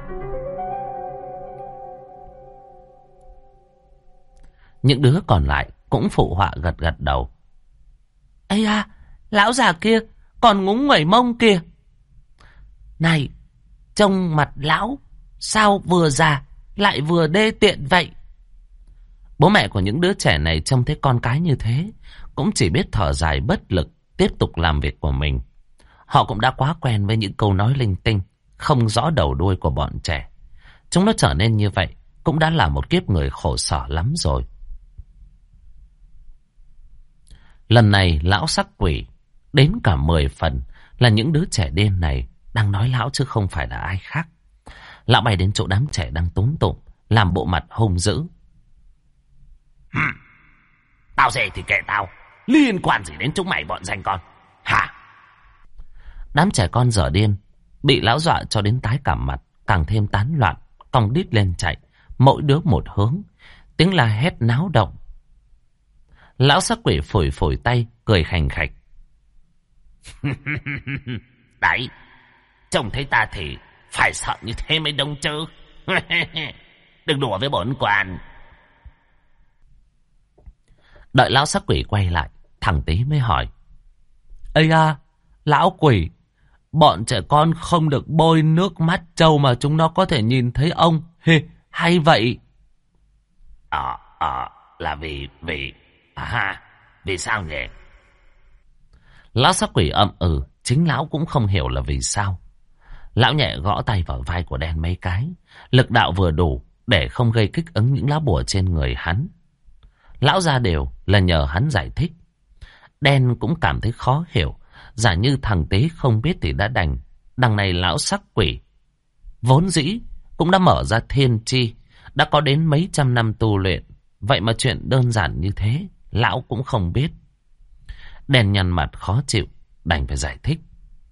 Những đứa còn lại cũng phụ họa gật gật đầu: "Ây à, lão già kia còn ngúng nguẩy mông kìa. Này, trông mặt lão sao vừa già lại vừa đê tiện vậy?" Bố mẹ của những đứa trẻ này trông thấy con cái như thế cũng chỉ biết thở dài bất lực, tiếp tục làm việc của mình. Họ cũng đã quá quen với những câu nói linh tinh không rõ đầu đuôi của bọn trẻ. Chúng nó trở nên như vậy cũng đã là một kiếp người khổ sở lắm rồi. Lần này lão sắc quỷ đến cả 10 phần là những đứa trẻ điên này đang nói lão chứ không phải là ai khác. Lão bay đến chỗ đám trẻ đang túm tụm, làm bộ mặt hung dữ. Tao dè thì kệ tao, liên quan gì đến chúng mày bọn danh con hả? Đám trẻ con dở điên, bị lão dọa cho đến tái cả mặt, càng thêm tán loạn, cong đít lên chạy, mỗi đứa một hướng, tiếng la hét náo động. Lão sắc quỷ phủi phủi tay, cười khành khạch. Đấy, trông thấy ta thì phải sợ như thế mới đúng chứ. Đừng đùa với bổn quan. Đợi lão sắc quỷ quay lại, thằng Tí mới hỏi. Ây à, lão quỷ, bọn trẻ con không được bôi nước mắt trâu mà chúng nó có thể nhìn thấy ông. Hay vậy? Là vì vì sao nhỉ? Lão sắc quỷ ậm ừ, chính lão cũng không hiểu là vì sao. Lão nhẹ gõ tay vào vai của đen mấy cái, lực đạo vừa đủ để không gây kích ứng những lá bùa trên người hắn. Lão ra đều là nhờ hắn giải thích. Đen cũng cảm thấy khó hiểu, giả như thằng Tế không biết thì đã đành. Đằng này lão sắc quỷ vốn dĩ cũng đã mở ra thiên chi, đã có đến mấy trăm năm tu luyện. Vậy mà chuyện đơn giản như thế lão cũng không biết. Đen nhăn mặt khó chịu, đành phải giải thích.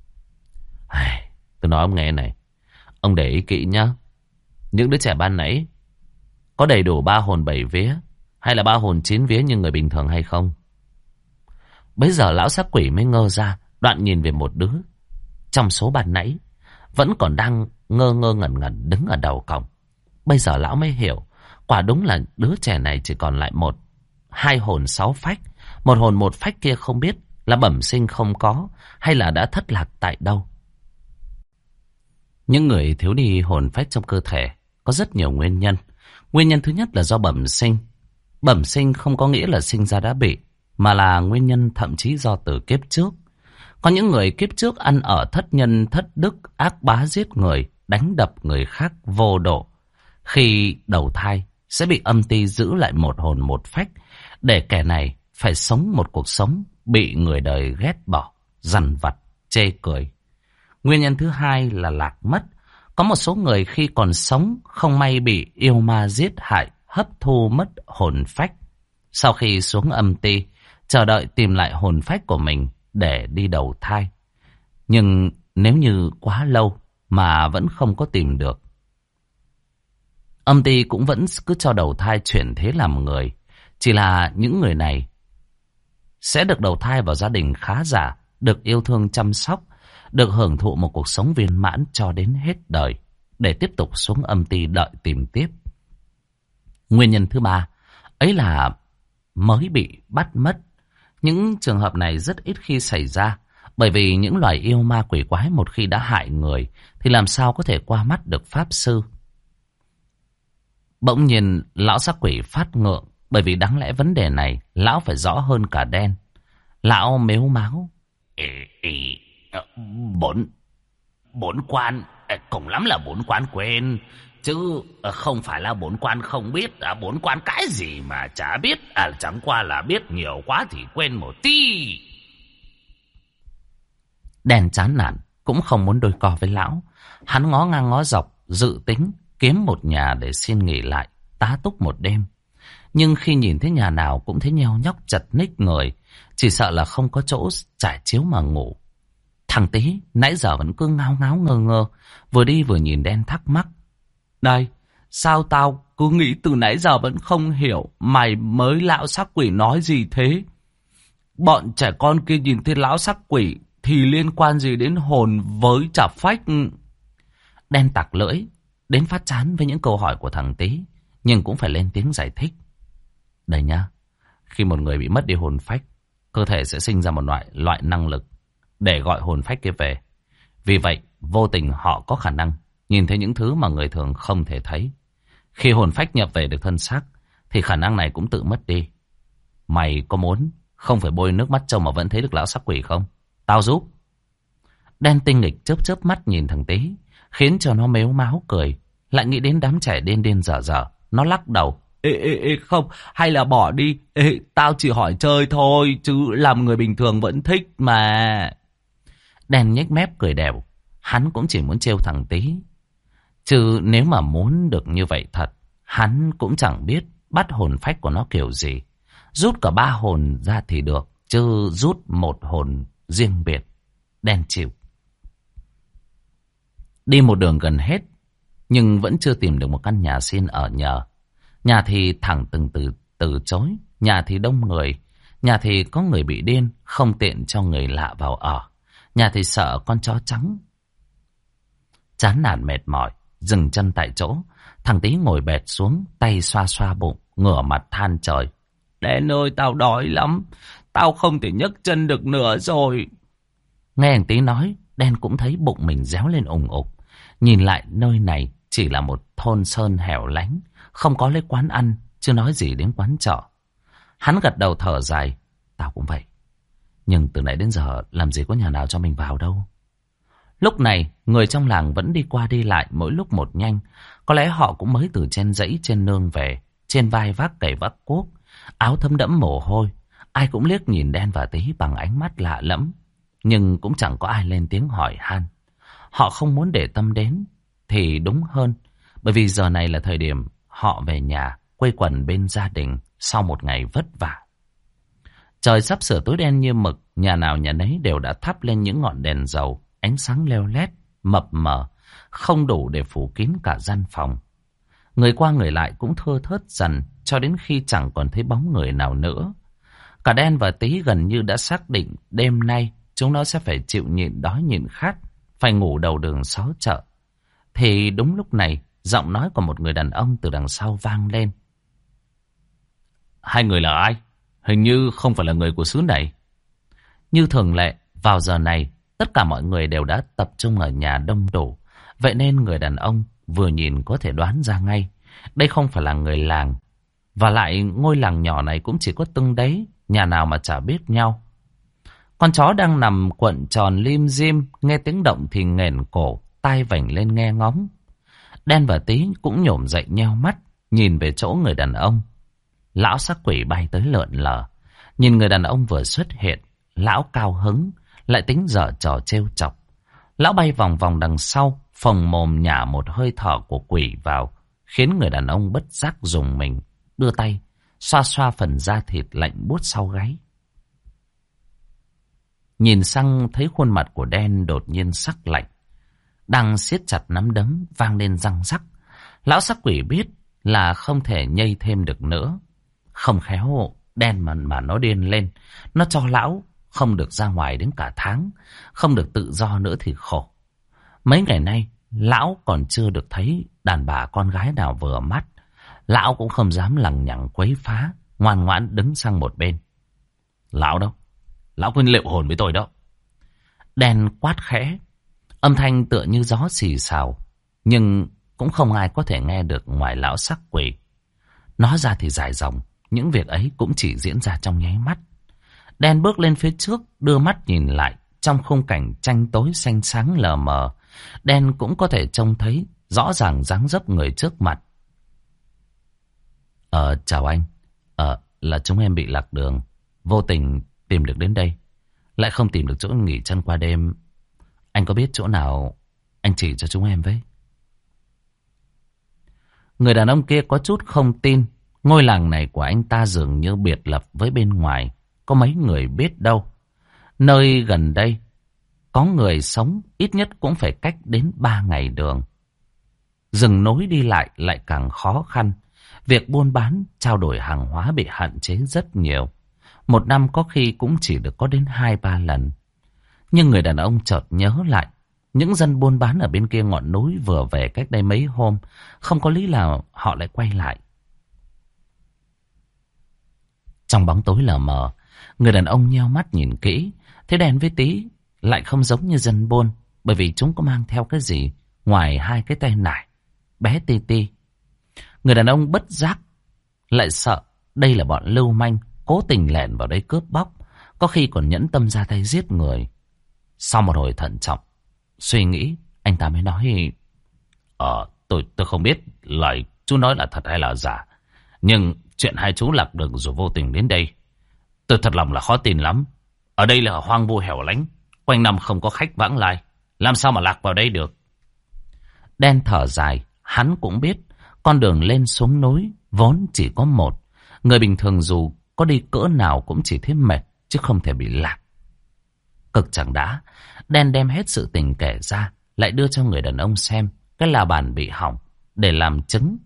Tôi nói ông nghe này, ông để ý kỹ nhá. Những đứa trẻ ban nãy có đầy đủ 3 hồn 7 vía hay là 3 hồn 9 vía như người bình thường hay không? Bấy giờ lão sắc quỷ mới ngơ ra, đoạn nhìn về một đứa trong số ban nãy vẫn còn đang ngơ ngẩn ngẩn đứng ở đầu cổng. Bây giờ lão mới hiểu, quả đúng là đứa trẻ này chỉ còn lại 2 hồn 6 phách. 1 hồn 1 phách kia không biết là bẩm sinh không có hay là đã thất lạc tại đâu. Những người thiếu đi hồn phách trong cơ thể có rất nhiều nguyên nhân. Nguyên nhân thứ nhất là do bẩm sinh. Bẩm sinh không có nghĩa là sinh ra đã bị, mà là nguyên nhân thậm chí do từ kiếp trước. Có những người kiếp trước ăn ở thất nhân thất đức, ác bá giết người, đánh đập người khác vô độ. Khi đầu thai sẽ bị âm ty giữ lại 1 hồn 1 phách, để kẻ này phải sống một cuộc sống bị người đời ghét bỏ, dằn vặt, chê cười. Nguyên nhân thứ hai là lạc mất. Có một số người khi còn sống không may bị yêu ma giết hại, hấp thu mất hồn phách. Sau khi xuống âm ty, chờ đợi tìm lại hồn phách của mình để đi đầu thai. Nhưng nếu như quá lâu mà vẫn không có tìm được, âm ty cũng vẫn cứ cho đầu thai chuyển thế làm người. Chỉ là những người này sẽ được đầu thai vào gia đình khá giả, được yêu thương chăm sóc, được hưởng thụ một cuộc sống viên mãn cho đến hết đời, để tiếp tục xuống âm ty đợi tìm tiếp. Nguyên nhân thứ ba ấy là mới bị bắt mất. Những trường hợp này rất ít khi xảy ra, bởi vì những loài yêu ma quỷ quái một khi đã hại người thì làm sao có thể qua mắt được pháp sư. Bỗng nhiên lão sắc quỷ phát ngượng, bởi vì đáng lẽ vấn đề này lão phải rõ hơn cả đen. Lão mếu máo. Bổn quan, cùng lắm là bổn quan quên, chứ không phải là bổn quan không biết. Bổn quan cái gì mà chả biết, chẳng qua là biết nhiều quá thì quên một tí. Đen chán nản, cũng không muốn đôi co với lão. Hắn ngó ngang ngó dọc, dự tính kiếm một nhà để xin nghỉ lại, tá túc một đêm. Nhưng khi nhìn thấy nhà nào cũng thấy nheo nhóc chật ních người, chỉ sợ là không có chỗ trải chiếu mà ngủ. Thằng Tí nãy giờ vẫn cứ ngao ngáo ngơ ngơ, vừa đi vừa nhìn đen thắc mắc. Đây, sao tao cứ nghĩ từ nãy giờ vẫn không hiểu mày mới lão sắc quỷ nói gì thế? Bọn trẻ con kia nhìn thấy lão sắc quỷ thì liên quan gì đến hồn với trả phách? Đen tặc lưỡi, đến phát chán với những câu hỏi của thằng Tí, nhưng cũng phải lên tiếng giải thích. Đây nhá, khi một người bị mất đi hồn phách, cơ thể sẽ sinh ra một loại năng lực để gọi hồn phách kia về. Vì vậy, vô tình họ có khả năng nhìn thấy những thứ mà người thường không thể thấy. Khi hồn phách nhập về được thân xác, thì khả năng này cũng tự mất đi. Mày có muốn không phải bôi nước mắt trâu mà vẫn thấy được lão sắc quỷ không? Tao giúp. Đen tinh nghịch chớp chớp mắt nhìn thằng Tí, khiến cho nó mếu máo cười. Lại nghĩ đến đám trẻ điên điên dở dở, nó lắc đầu. Không, hay là bỏ đi. Tao chỉ hỏi chơi thôi, chứ làm người bình thường vẫn thích mà. Đen nhếch mép cười đều. Hắn cũng chỉ muốn trêu thằng Tí. Chứ nếu mà muốn được như vậy thật, hắn cũng chẳng biết bắt hồn phách của nó kiểu gì. Rút cả 3 hồn ra thì được, chứ rút một hồn riêng biệt, đen chịu. Đi một đường gần hết, nhưng vẫn chưa tìm được một căn nhà xin ở nhờ. Nhà thì thẳng từng từ chối, nhà thì đông người, nhà thì có người bị điên, không tiện cho người lạ vào ở. Nhà thì sợ con chó trắng. Chán nản mệt mỏi, dừng chân tại chỗ. Thằng Tí ngồi bệt xuống, tay xoa xoa bụng, ngửa mặt than trời. Đen ơi, tao đói lắm, tao không thể nhấc chân được nữa rồi. Nghe thằng Tí nói, Đen cũng thấy bụng mình réo lên ủng ục. Nhìn lại nơi này chỉ là một thôn sơn hẻo lánh, không có lấy quán ăn, chưa nói gì đến quán trọ. Hắn gật đầu thở dài. Tao cũng vậy. Nhưng từ nãy đến giờ làm gì có nhà nào cho mình vào đâu. Lúc này, người trong làng vẫn đi qua đi lại mỗi lúc một nhanh. Có lẽ họ cũng mới từ trên dãy trên nương về, trên vai vác cày vác cuốc, áo thấm đẫm mồ hôi. Ai cũng liếc nhìn Đen và Tí bằng ánh mắt lạ lẫm, nhưng cũng chẳng có ai lên tiếng hỏi han. Họ không muốn để tâm đến thì đúng hơn, bởi vì giờ này là thời điểm họ về nhà, quây quần bên gia đình sau một ngày vất vả. Trời sắp sửa tối đen như mực, nhà nào nhà nấy đều đã thắp lên những ngọn đèn dầu, ánh sáng leo lét, mập mờ, không đủ để phủ kín cả gian phòng. Người qua người lại cũng thưa thớt dần, cho đến khi chẳng còn thấy bóng người nào nữa. Cả Đen và Tí gần như đã xác định đêm nay chúng nó sẽ phải chịu nhịn đói nhịn khát, phải ngủ đầu đường xó chợ. Thì đúng lúc này, giọng nói của một người đàn ông từ đằng sau vang lên. Hai người là ai? Hình như không phải là người của xứ này. Như thường lệ, vào giờ này, tất cả mọi người đều đã tập trung ở nhà đông đủ. Vậy nên người đàn ông vừa nhìn có thể đoán ra ngay. Đây không phải là người làng. Và lại ngôi làng nhỏ này cũng chỉ có từng đấy, nhà nào mà chả biết nhau. Con chó đang nằm cuộn tròn lim dim, nghe tiếng động thì nghển cổ, tai vểnh lên nghe ngóng. Đen và Tí cũng nhổm dậy nheo mắt, nhìn về chỗ người đàn ông. Lão sắc quỷ bay tới lượn lờ. Nhìn người đàn ông vừa xuất hiện, lão cao hứng, lại tính dở trò trêu chọc. Lão bay vòng vòng đằng sau, phồng mồm nhả một hơi thở của quỷ vào, khiến người đàn ông bất giác rùng mình, đưa tay, xoa xoa phần da thịt lạnh buốt sau gáy. Nhìn sang thấy khuôn mặt của Đen đột nhiên sắc lạnh, đang siết chặt nắm đấm, vang lên răng rắc. Lão sắc quỷ biết là không thể nhây thêm được nữa. Không khéo Đen mà nó điên lên, nó cho lão không được ra ngoài đến cả tháng, không được tự do nữa thì khổ. Mấy ngày nay lão còn chưa được thấy đàn bà con gái nào vừa mắt. Lão cũng không dám lằng nhằng quấy phá, ngoan ngoãn đứng sang một bên. Lão đâu? Lão quên liệu hồn với tôi đó. Đen quát khẽ, âm thanh tựa như gió xì xào, nhưng cũng không ai có thể nghe được ngoài lão sắc quỷ. Nói ra thì dài dòng, những việc ấy cũng chỉ diễn ra trong nháy mắt. Đen bước lên phía trước, đưa mắt nhìn lại. Trong khung cảnh tranh tối xanh sáng lờ mờ, Đen cũng có thể trông thấy rõ ràng dáng dấp người trước mặt. Chào anh. Là chúng em bị lạc đường, vô tình tìm được đến đây, lại không tìm được chỗ nghỉ chân qua đêm. Anh có biết chỗ nào anh chỉ cho chúng em với? Người đàn ông kia có chút không tin. Ngôi làng này của anh ta dường như biệt lập với bên ngoài, có mấy người biết đâu. Nơi gần đây có người sống ít nhất cũng phải cách đến 3 ngày đường. Rừng núi đi lại càng khó khăn. Việc buôn bán, trao đổi hàng hóa bị hạn chế rất nhiều. Một năm có khi cũng chỉ được có đến 2-3 lần. Nhưng người đàn ông chợt nhớ lại, những dân buôn bán ở bên kia ngọn núi vừa về cách đây mấy hôm, không có lý nào họ lại quay lại. Trong bóng tối lờ mờ, người đàn ông nheo mắt nhìn kỹ, thấy Đen với Tí lại không giống như dân buôn, bởi vì chúng có mang theo cái gì ngoài 2 cái tay nải bé ti ti. Người đàn ông bất giác lại sợ đây là bọn lưu manh cố tình lẻn vào đây cướp bóc, có khi còn nhẫn tâm ra tay giết người. Sau một hồi thận trọng suy nghĩ, anh ta mới nói: tôi không biết lời chú nói là thật hay là giả, nhưng chuyện hai chú lạc đường rồi vô tình đến đây, tôi thật lòng là khó tin lắm. Ở đây là hoang vu hẻo lánh, quanh năm không có khách vãng lai, làm sao mà lạc vào đây được? Đen thở dài, hắn cũng biết con đường lên xuống núi vốn chỉ có một. Người bình thường dù có đi cỡ nào cũng chỉ thấy mệt, chứ không thể bị lạc. Cực chẳng đã, Đen đem hết sự tình kể ra, lại đưa cho người đàn ông xem cái la bàn bị hỏng để làm chứng.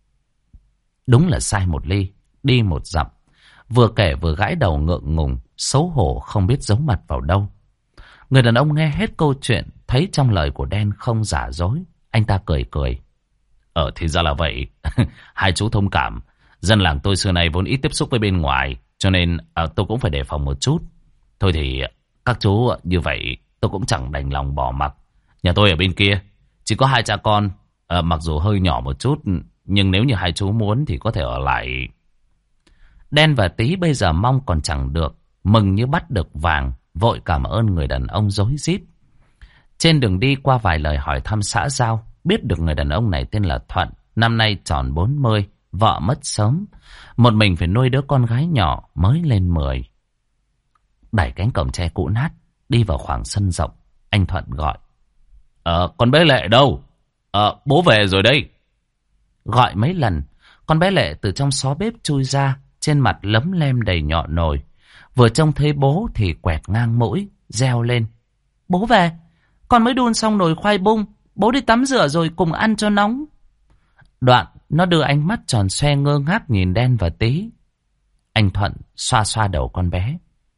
Đúng là sai một ly, đi một dặm. Vừa kể vừa gãi đầu ngượng ngùng, xấu hổ không biết giấu mặt vào đâu. Người đàn ông nghe hết câu chuyện, thấy trong lời của Đen không giả dối. Anh ta cười cười. Thì ra là vậy. Hai chú thông cảm. Dân làng tôi xưa nay vốn ít tiếp xúc với bên ngoài, cho nên tôi cũng phải đề phòng một chút. Thôi thì các chú như vậy tôi cũng chẳng đành lòng bỏ mặc. Nhà tôi ở bên kia chỉ có hai cha con, mặc dù hơi nhỏ một chút, nhưng nếu như hai chú muốn thì có thể ở lại. Đen và Tí bây giờ mong còn chẳng được, mừng như bắt được vàng, vội cảm ơn người đàn ông rối rít. Trên đường đi qua vài lời hỏi thăm xã giao, biết được người đàn ông này tên là Thuận, năm nay tròn 40, vợ mất sớm, một mình phải nuôi đứa con gái nhỏ mới lên 10. Đẩy cánh cổng tre cũ nát, đi vào khoảng sân rộng, anh Thuận gọi. Con bé Lệ đâu? Bố về rồi đây. Gọi mấy lần, con bé Lệ từ trong xó bếp chui ra, trên mặt lấm lem đầy nhọn nồi. Vừa trông thấy bố thì quẹt ngang mũi, reo lên. Bố về, con mới đun xong nồi khoai bung, bố đi tắm rửa rồi cùng ăn cho nóng. Đoạn, nó đưa ánh mắt tròn xoe ngơ ngác nhìn Đen và Tí. Anh Thuận xoa xoa đầu con bé.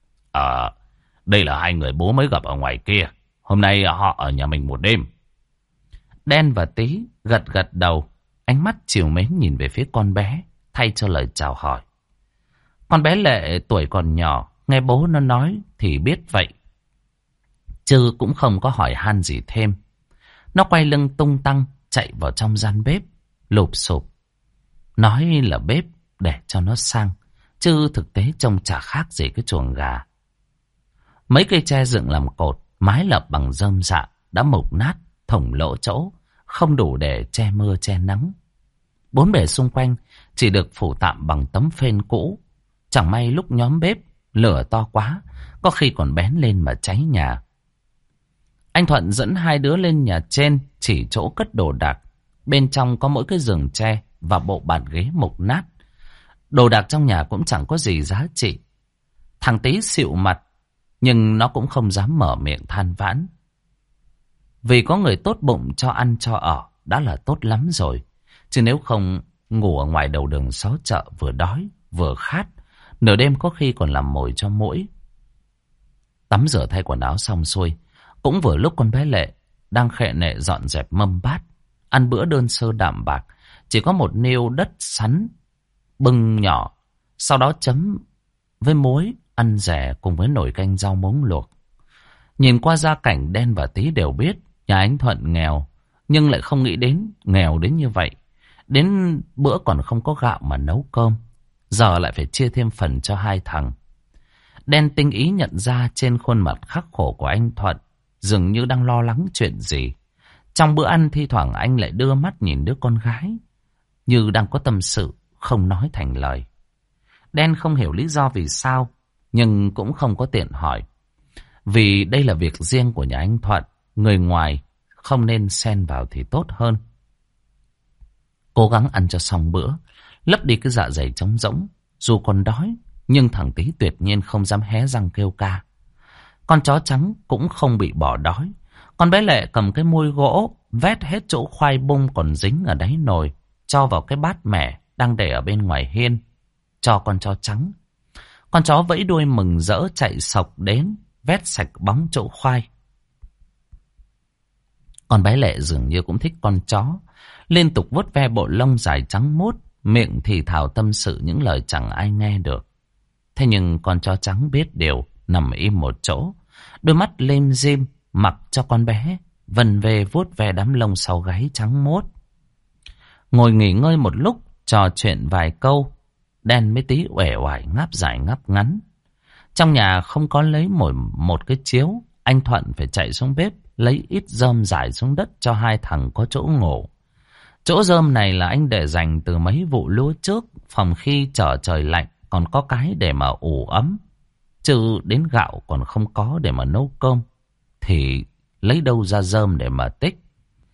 Đây là hai người bố mới gặp ở ngoài kia. Hôm nay họ ở nhà mình một đêm. Đen và Tí gật gật đầu, ánh mắt trìu mến nhìn về phía con bé, thay cho lời chào hỏi. Con bé Lệ tuổi còn nhỏ, nghe bố nó nói thì biết vậy, chứ cũng không có hỏi han gì thêm. Nó quay lưng tung tăng chạy vào trong gian bếp, lụp xụp. Nói là bếp để cho nó sang, chứ thực tế trông chả khác gì cái chuồng gà. Mấy cây tre dựng làm cột, mái lợp bằng rơm rạ đã mục nát, thủng lỗ chỗ, không đủ để che mưa che nắng. Bốn bề xung quanh chỉ được phủ tạm bằng tấm phên cũ. Chẳng may lúc nhóm bếp, lửa to quá, có khi còn bén lên mà cháy nhà. Anh Thuận dẫn hai đứa lên nhà trên, chỉ chỗ cất đồ đạc. Bên trong có mỗi cái giường tre và bộ bàn ghế mục nát. Đồ đạc trong nhà cũng chẳng có gì giá trị. Thằng Tí xịu mặt, nhưng nó cũng không dám mở miệng than vãn. Vì có người tốt bụng cho ăn cho ở đã là tốt lắm rồi. Chứ nếu không, ngủ ở ngoài đầu đường xó chợ vừa đói vừa khát, nửa đêm có khi còn làm mồi cho muỗi. Tắm rửa thay quần áo xong xuôi, cũng vừa lúc con bé Lệ đang khệ nệ dọn dẹp mâm bát, ăn bữa đơn sơ đạm bạc, chỉ có một niêu đất sắn bưng nhỏ, sau đó chấm với muối, ăn rẻ cùng với nồi canh rau muống luộc. Nhìn qua gia cảnh, Đen và Tí đều biết nhà anh Thuận nghèo, nhưng lại không nghĩ đến nghèo đến như vậy. Đến bữa còn không có gạo mà nấu cơm, giờ lại phải chia thêm phần cho hai thằng. Đen tinh ý nhận ra trên khuôn mặt khắc khổ của anh Thuận dường như đang lo lắng chuyện gì. Trong bữa ăn thi thoảng anh lại đưa mắt nhìn đứa con gái, như đang có tâm sự không nói thành lời. Đen không hiểu lý do vì sao, nhưng cũng không có tiện hỏi. Vì đây là việc riêng của nhà anh Thuận, người ngoài không nên xen vào thì tốt hơn. Cố gắng ăn cho xong bữa, lấp đi cái dạ dày trống rỗng. Dù còn đói, nhưng thằng Tí tuyệt nhiên không dám hé răng kêu ca. Con chó trắng cũng không bị bỏ đói. Con bé Lệ cầm cái môi gỗ, vét hết chỗ khoai bung còn dính ở đáy nồi, cho vào cái bát mẻ đang để ở bên ngoài hiên, cho con chó trắng. Con chó vẫy đuôi mừng rỡ chạy sộc đến, vét sạch bóng chỗ khoai. Con bé Lệ dường như cũng thích con chó, liên tục vuốt ve bộ lông dài trắng muốt, miệng thì thào tâm sự những lời chẳng ai nghe được. Thế nhưng con chó trắng biết điều, nằm im một chỗ, đôi mắt lim dim, mặc cho con bé vần về vuốt ve đám lông sau gáy trắng muốt. Ngồi nghỉ ngơi một lúc, trò chuyện vài câu, Đen mới Tí uể oải ngáp dài ngáp ngắn. Trong nhà không có lấy một cái chiếu, anh Thuận phải chạy xuống bếp lấy ít rơm rải xuống đất cho hai thằng có chỗ ngủ. Chỗ rơm này là anh để dành từ mấy vụ lúa trước, phòng khi trời lạnh còn có cái để mà ủ ấm. Chứ đến gạo còn không có để mà nấu cơm, thì lấy đâu ra rơm để mà tích.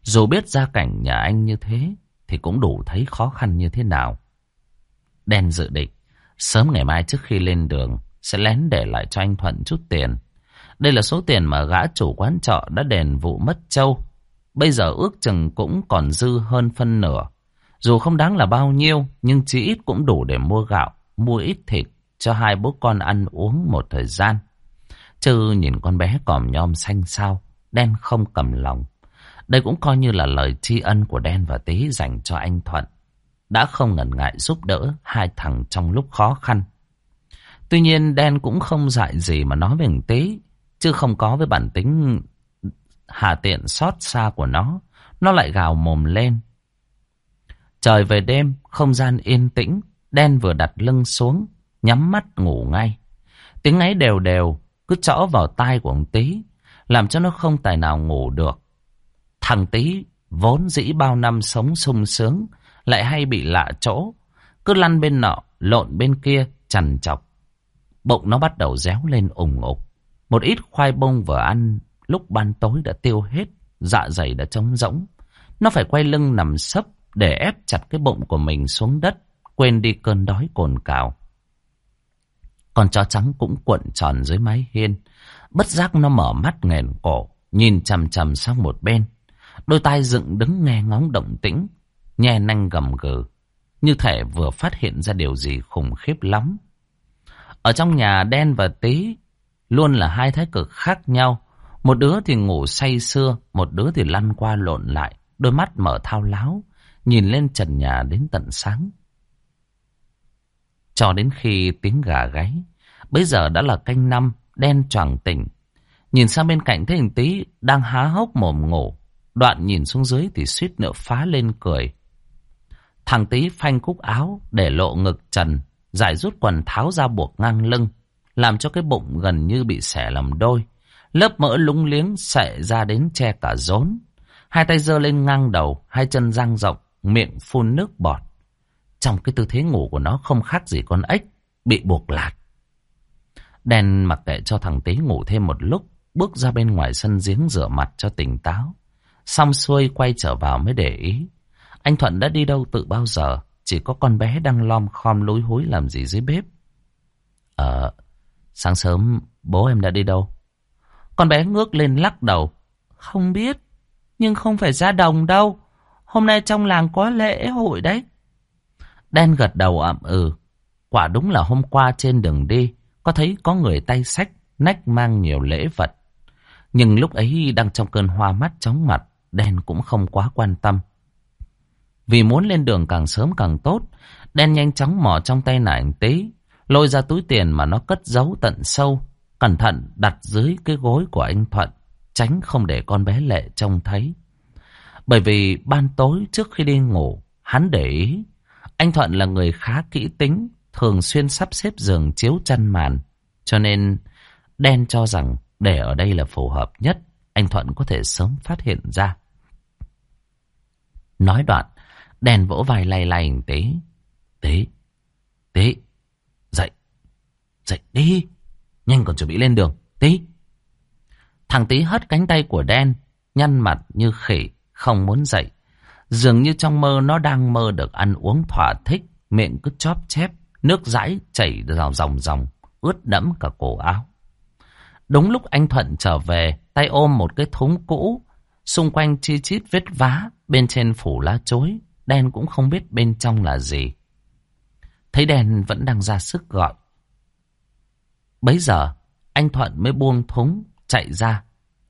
Dù biết gia cảnh nhà anh như thế thì cũng đủ thấy khó khăn như thế nào. Đen dự định sớm ngày mai trước khi lên đường sẽ lén để lại cho anh Thuận chút tiền. Đây là số tiền mà gã chủ quán trọ đã đền vụ mất trâu. Bây giờ ước chừng cũng còn dư hơn phân nửa. Dù không đáng là bao nhiêu, nhưng chỉ ít cũng đủ để mua gạo, mua ít thịt cho hai bố con ăn uống một thời gian. Chứ nhìn con bé còm nhom xanh xao, Đen không cầm lòng. Đây cũng coi như là lời tri ân của Đen và Tý dành cho anh Thuận. Đã không ngần ngại giúp đỡ hai thằng trong lúc khó khăn. Tuy nhiên Đen cũng không dại gì mà nói về thằng Tý, chứ không có với bản tính hà tiện xót xa của nó lại gào mồm lên. Trời về đêm, không gian yên tĩnh, Đen vừa đặt lưng xuống, nhắm mắt ngủ ngay. Tiếng ấy đều đều cứ trõ vào tai của ông Tý, làm cho nó không tài nào ngủ được. Thằng Tý vốn dĩ bao năm sống sung sướng, lại hay bị lạ chỗ, cứ lăn bên nọ, lộn bên kia, trằn trọc. Bụng nó bắt đầu réo lên ủng ục. Một ít khoai bông vừa ăn lúc ban tối đã tiêu hết, dạ dày đã trống rỗng. Nó phải quay lưng nằm sấp để ép chặt cái bụng của mình xuống đất, quên đi cơn đói cồn cào. Con chó trắng cũng cuộn tròn dưới mái hiên. Bất giác nó mở mắt nghển cổ, nhìn chằm chằm sang một bên. Đôi tai dựng đứng nghe ngóng động tĩnh, nhe nanh gầm gừ, như thể vừa phát hiện ra điều gì khủng khiếp lắm. Ở trong nhà Đen và Tý luôn là hai thái cực khác nhau. Một đứa thì ngủ say sưa, một đứa thì lăn qua lộn lại, đôi mắt mở thao láo, nhìn lên trần nhà đến tận sáng. Cho đến khi tiếng gà gáy, bây giờ đã là canh 5, Đen choàng tỉnh. Nhìn sang bên cạnh thấy thằng Tý đang há hốc mồm ngủ, đoạn nhìn xuống dưới thì suýt nữa phá lên cười. Thằng Tý phanh cúc áo để lộ ngực trần, giải rút quần tháo ra buộc ngang lưng, làm cho cái bụng gần như bị xẻ làm đôi. Lớp mỡ lúng liếng xệ ra đến che cả rốn. Hai tay giơ lên ngang đầu, hai chân dang rộng, miệng phun nước bọt. Trong cái tư thế ngủ của nó không khác gì con ếch bị buộc lạc. Đen mặc kệ cho thằng Tý ngủ thêm một lúc, bước ra bên ngoài sân giếng rửa mặt cho tỉnh táo. Xong xuôi quay trở vào mới để ý. Anh Thuận đã đi đâu từ bao giờ, chỉ có con bé đang lom khom lúi húi làm gì dưới bếp. Sáng sớm bố em đã đi đâu? Con bé ngước lên lắc đầu. Không biết, nhưng không phải ra đồng đâu. Hôm nay trong làng có lễ hội đấy. Đen gật đầu ậm ừ. Quả đúng là hôm qua trên đường đi, có thấy có người tay xách, nách mang nhiều lễ vật. Nhưng lúc ấy đang trong cơn hoa mắt chóng mặt, Đen cũng không quá quan tâm. Vì muốn lên đường càng sớm càng tốt, Đen nhanh chóng mò trong tay nải anh Tý, lôi ra túi tiền mà nó cất giấu tận sâu, cẩn thận đặt dưới cái gối của anh Thuận, tránh không để con bé Lệ trông thấy. Bởi vì ban tối trước khi đi ngủ, hắn để ý, anh Thuận là người khá kỹ tính, thường xuyên sắp xếp giường chiếu chăn màn, cho nên Đen cho rằng để ở đây là phù hợp nhất, anh Thuận có thể sớm phát hiện ra. Nói đoạn, Đen vỗ vai lay lay anh Tý. Tý, dậy đi, nhanh còn chuẩn bị lên đường, Tý. Thằng Tý hất cánh tay của Đen, nhăn mặt như khỉ, không muốn dậy. Dường như trong mơ nó đang mơ được ăn uống thỏa thích, miệng cứ chóp chép, nước dãi chảy ròng ròng, ướt đẫm cả cổ áo. Đúng lúc anh Thuận trở về, tay ôm một cái thúng cũ, xung quanh chi chít vết vá, bên trên phủ lá chối. Đen cũng không biết bên trong là gì. Thấy Đen vẫn đang ra sức gọi. Bấy giờ anh Thuận mới buông thúng chạy ra.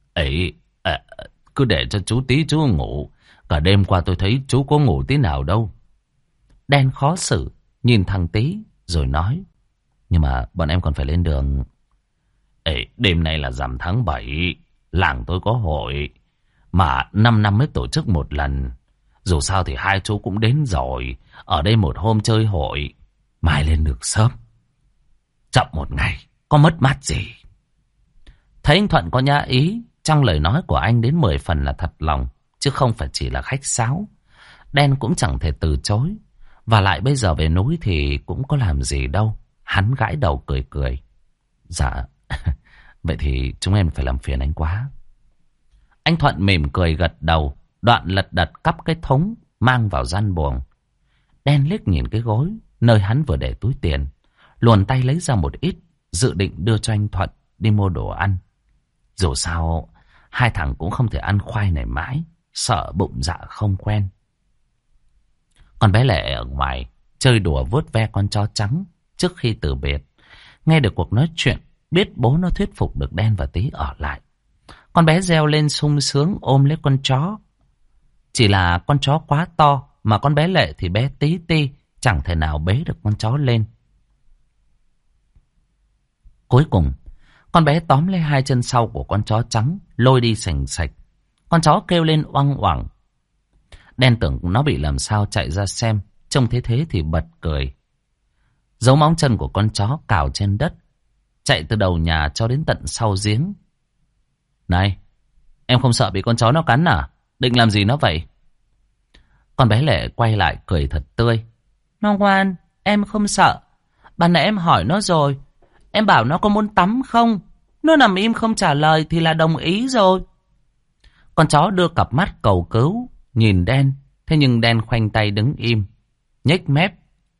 Cứ để cho chú Tý chú ngủ. Cả đêm qua tôi thấy chú có ngủ tí nào đâu. Đen khó xử nhìn thằng Tý rồi nói. Nhưng mà bọn em còn phải lên đường. Đêm nay là rằm tháng 7, làng tôi có hội, mà 5 năm mới tổ chức một lần. Dù sao thì hai chú cũng đến rồi, ở đây một hôm chơi hội, mai lên được sớm. Chậm một ngày, có mất mát gì. Thấy anh Thuận có nhã ý, trong lời nói của anh đến 10 phần là thật lòng, chứ không phải chỉ là khách sáo. Đen cũng chẳng thể từ chối. Và lại bây giờ về núi thì cũng có làm gì đâu. Hắn gãi đầu cười cười. Dạ, vậy thì chúng em phải làm phiền anh quá. Anh Thuận mỉm cười gật đầu. Đoạn lật đật cắp cái thúng mang vào gian buồng. Đen liếc nhìn cái gối nơi hắn vừa để túi tiền, luồn tay lấy ra một ít, dự định đưa cho anh Thuận đi mua đồ ăn. Dù sao hai thằng cũng không thể ăn khoai này mãi, sợ bụng dạ không quen. Con bé Lệ ở ngoài chơi đùa vuốt ve con chó trắng trước khi từ biệt. Nghe được cuộc nói chuyện, biết bố nó thuyết phục được Đen và Tí ở lại. Con bé reo lên sung sướng ôm lấy con chó. Chỉ là con chó quá to, mà con bé Lệ thì bé tí ti, chẳng thể nào bế được con chó lên. Cuối cùng, con bé tóm lấy hai chân sau của con chó trắng, lôi đi sành sạch. Con chó kêu lên oang oảng. Đen tưởng nó bị làm sao chạy ra xem, trông thế thế thì bật cười. Dấu móng chân của con chó cào trên đất, chạy từ đầu nhà cho đến tận sau giếng. Này, em không sợ bị con chó nó cắn à? Định làm gì nó vậy? Con bé Lệ quay lại cười thật tươi. Nó ngoan, em không sợ. Ban nãy em hỏi nó rồi. Em bảo nó có muốn tắm không? Nó nằm im không trả lời thì là đồng ý rồi. Con chó đưa cặp mắt cầu cứu, nhìn Đen. Thế nhưng Đen khoanh tay đứng im, nhếch mép.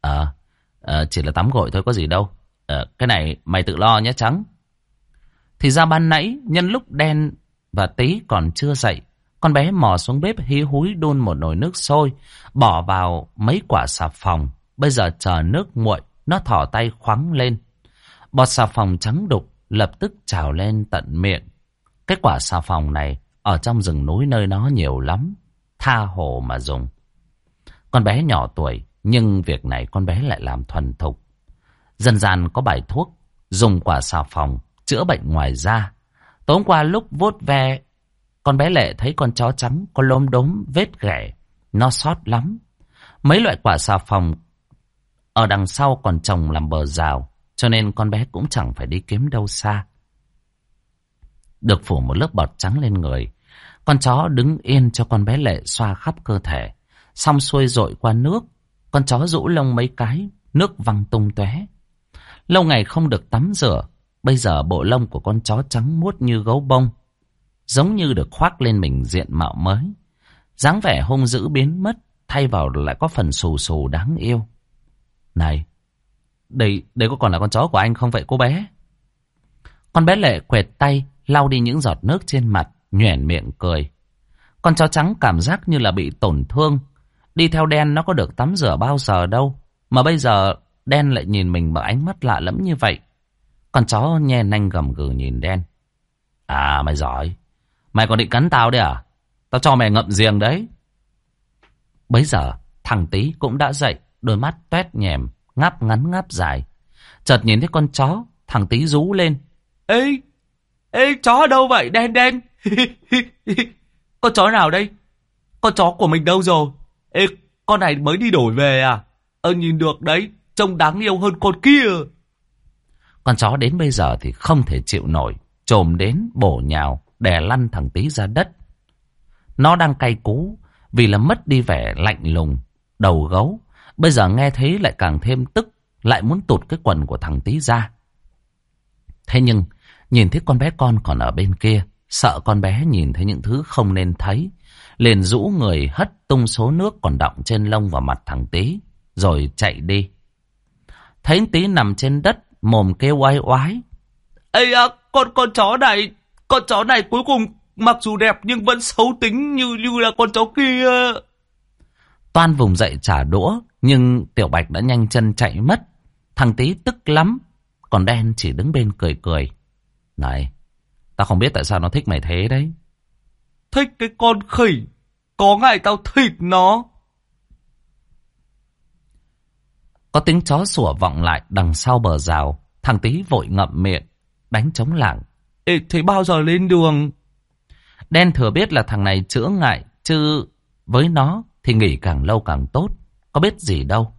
Chỉ là tắm gội thôi có gì đâu. Cái này mày tự lo nhé Trắng. Thì ra ban nãy, nhân lúc Đen và Tí còn chưa dậy, con bé mò xuống bếp hí húi đun một nồi nước sôi, bỏ vào mấy quả xà phòng. Bây giờ chờ nước nguội, nó thò tay khoắng lên. Bọt xà phòng trắng đục lập tức trào lên tận miệng. Cái quả xà phòng này ở trong rừng núi nơi nó nhiều lắm, tha hồ mà dùng. Con bé nhỏ tuổi, nhưng việc này con bé lại làm thuần thục. Dân gian có bài thuốc dùng quả xà phòng chữa bệnh ngoài da. Tối hôm qua lúc vuốt ve, con bé Lệ thấy con chó trắng có lốm đốm vết ghẻ, nó xót lắm. Mấy loại quả xà phòng ở đằng sau còn trồng làm bờ rào, cho nên con bé cũng chẳng phải đi kiếm đâu xa. Được phủ một lớp bọt trắng lên người, con chó đứng yên cho con bé Lệ xoa khắp cơ thể. Xong xuôi dội qua nước, con chó rũ lông mấy cái, nước văng tung tóe. Lâu ngày không được tắm rửa, bây giờ bộ lông của con chó trắng muốt như gấu bông, giống như được khoác lên mình diện mạo mới. Dáng vẻ hung dữ biến mất, thay vào lại có phần xù xù đáng yêu. Này, đây có còn là con chó của anh không vậy cô bé? Con bé Lệ quệt tay, lau đi những giọt nước trên mặt, nhoẻn miệng cười. Con chó trắng cảm giác như là bị tổn thương. Đi theo Đen nó có được tắm rửa bao giờ đâu, mà bây giờ Đen lại nhìn mình bằng ánh mắt lạ lẫm như vậy. Con chó nhe nanh gầm gừ nhìn Đen. À mày giỏi, mày còn định cắn tao đấy à? Tao cho mày ngậm riềng đấy. Bấy giờ thằng Tí cũng đã dậy, đôi mắt toét nhèm, ngáp ngắn ngáp dài. Chợt nhìn thấy con chó, thằng Tí rú lên. Ê, chó ở đâu vậy Đen Đen? Con chó nào đây? Con chó của mình đâu rồi? Ê, con này mới đi đổi về à? Nhìn được đấy, trông đáng yêu hơn con kia. Con chó đến bây giờ thì không thể chịu nổi, chồm đến bổ nhào, đè lăn thằng Tí ra đất. Nó đang cay cú vì là mất đi vẻ lạnh lùng, đầu gấu. Bây giờ nghe thấy lại càng thêm tức, lại muốn tụt cái quần của thằng Tí ra. Thế nhưng nhìn thấy con bé con còn ở bên kia, sợ con bé nhìn thấy những thứ không nên thấy, liền rũ người hất tung số nước còn đọng trên lông vào mặt thằng Tí, rồi chạy đi. Thấy Tí nằm trên đất, mồm kêu oai oái. Ây à, con chó này cuối cùng mặc dù đẹp nhưng vẫn xấu tính như là con chó kia. Toan vùng dậy trả đũa, nhưng Tiểu Bạch đã nhanh chân chạy mất. Thằng Tí tức lắm, còn Đen chỉ đứng bên cười cười. Này, tao không biết tại sao nó thích mày thế đấy. Thích cái con khỉ, có ngày tao thịt nó. Có tiếng chó sủa vọng lại đằng sau bờ rào. Thằng Tí vội ngậm miệng, đánh trống lảng. Ê, thế bao giờ lên đường? Đen thừa biết là thằng này chữa ngại, chứ với nó thì nghỉ càng lâu càng tốt, có biết gì đâu.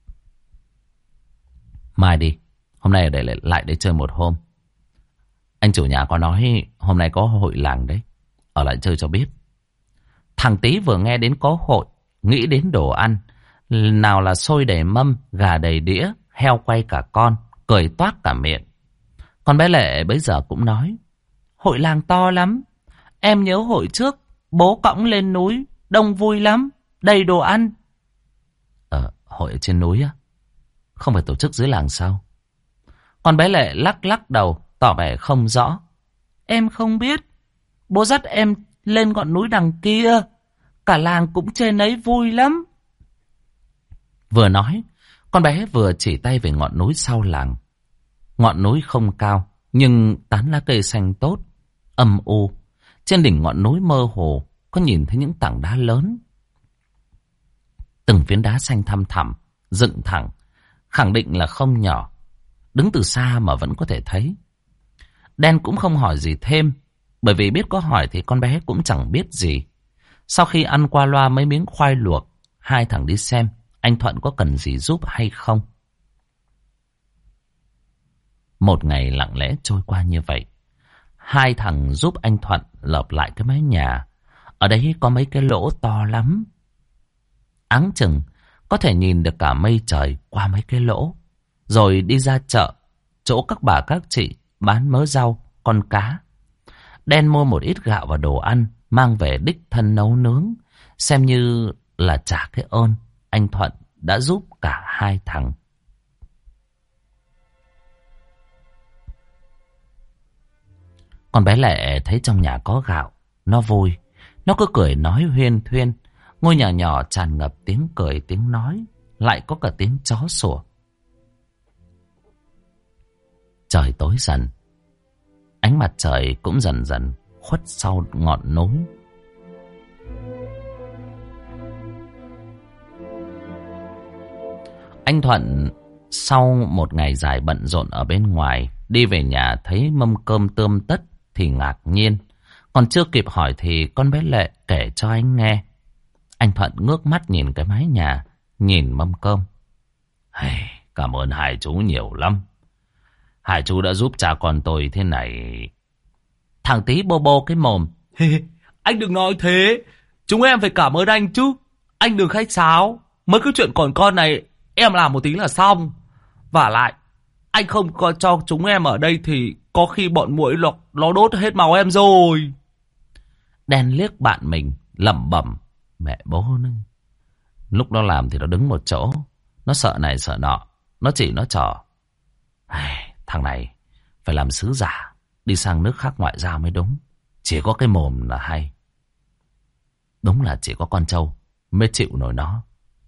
Mai đi, hôm nay để lại để chơi một hôm. Anh chủ nhà có nói hôm nay có hội làng đấy, ở lại chơi cho biết. Thằng Tí vừa nghe đến có hội, nghĩ đến đồ ăn. Nào là xôi đầy mâm, gà đầy đĩa, heo quay cả con, cười toát cả miệng. Con bé Lệ bấy giờ cũng nói, hội làng to lắm. Em nhớ hội trước, Bố cõng lên núi, đông vui lắm, đầy đồ ăn. Hội ở trên núi á? Không phải tổ chức dưới làng sao? Con bé Lệ lắc lắc đầu, tỏ vẻ không rõ. Em không biết. Bố dắt em lên ngọn núi đằng kia. Cả làng cũng trên ấy vui lắm. Vừa nói, con bé vừa chỉ tay về ngọn núi sau làng. Ngọn núi không cao, nhưng tán lá cây xanh tốt, âm u. Trên đỉnh ngọn núi mơ hồ, có nhìn thấy những tảng đá lớn. Từng phiến đá xanh thăm thẳm, dựng thẳng, khẳng định là không nhỏ. Đứng từ xa mà vẫn có thể thấy. Đen cũng không hỏi gì thêm, bởi vì biết có hỏi thì con bé cũng chẳng biết gì. Sau khi ăn qua loa mấy miếng khoai luộc, hai thằng đi xem anh Thuận có cần gì giúp hay không. Một ngày lặng lẽ trôi qua như vậy. Hai thằng giúp anh Thuận lợp lại cái mái nhà. Ở đấy có mấy cái lỗ to lắm. Áng chừng có thể nhìn được cả mây trời qua mấy cái lỗ. Rồi đi ra chợ, chỗ các bà các chị bán mớ rau, con cá. Đen mua một ít gạo và đồ ăn, mang về đích thân nấu nướng, xem như là trả cái ơn anh Thuận đã giúp cả hai thằng. Con bé Lệ thấy trong nhà có gạo, nó vui. Nó cứ cười nói huyên thuyên. Ngôi nhà nhỏ tràn ngập tiếng cười, tiếng nói, lại có cả tiếng chó sủa. Trời tối dần. Ánh mặt trời cũng dần dần khuất sau ngọn núi. Anh Thuận sau một ngày dài bận rộn ở bên ngoài, đi về nhà thấy mâm cơm tươm tất thì ngạc nhiên. Còn chưa kịp hỏi thì con bé Lệ kể cho anh nghe. Anh Thuận ngước mắt nhìn cái mái nhà, nhìn mâm cơm. Cảm ơn hai chú nhiều lắm. Hai chú đã giúp cha con tôi thế này. Thằng Tí bô bô cái mồm. Anh đừng nói thế. Chúng em phải cảm ơn anh chứ. Anh đừng khách sáo. Mấy cái chuyện còn con này em làm một tí là xong. Vả lại, anh không có cho chúng em ở đây thì có khi bọn muỗi nó đốt hết máu em rồi. Đen liếc bạn mình, lẩm bẩm. Mẹ bố nó. Lúc nó làm thì nó đứng một chỗ. Nó sợ này sợ nọ. Nó chỉ nó trò. Thằng này phải làm sứ giả, đi sang nước khác ngoại giao mới đúng. Chỉ có cái mồm là hay. Đúng là chỉ có con trâu mới chịu nổi nó.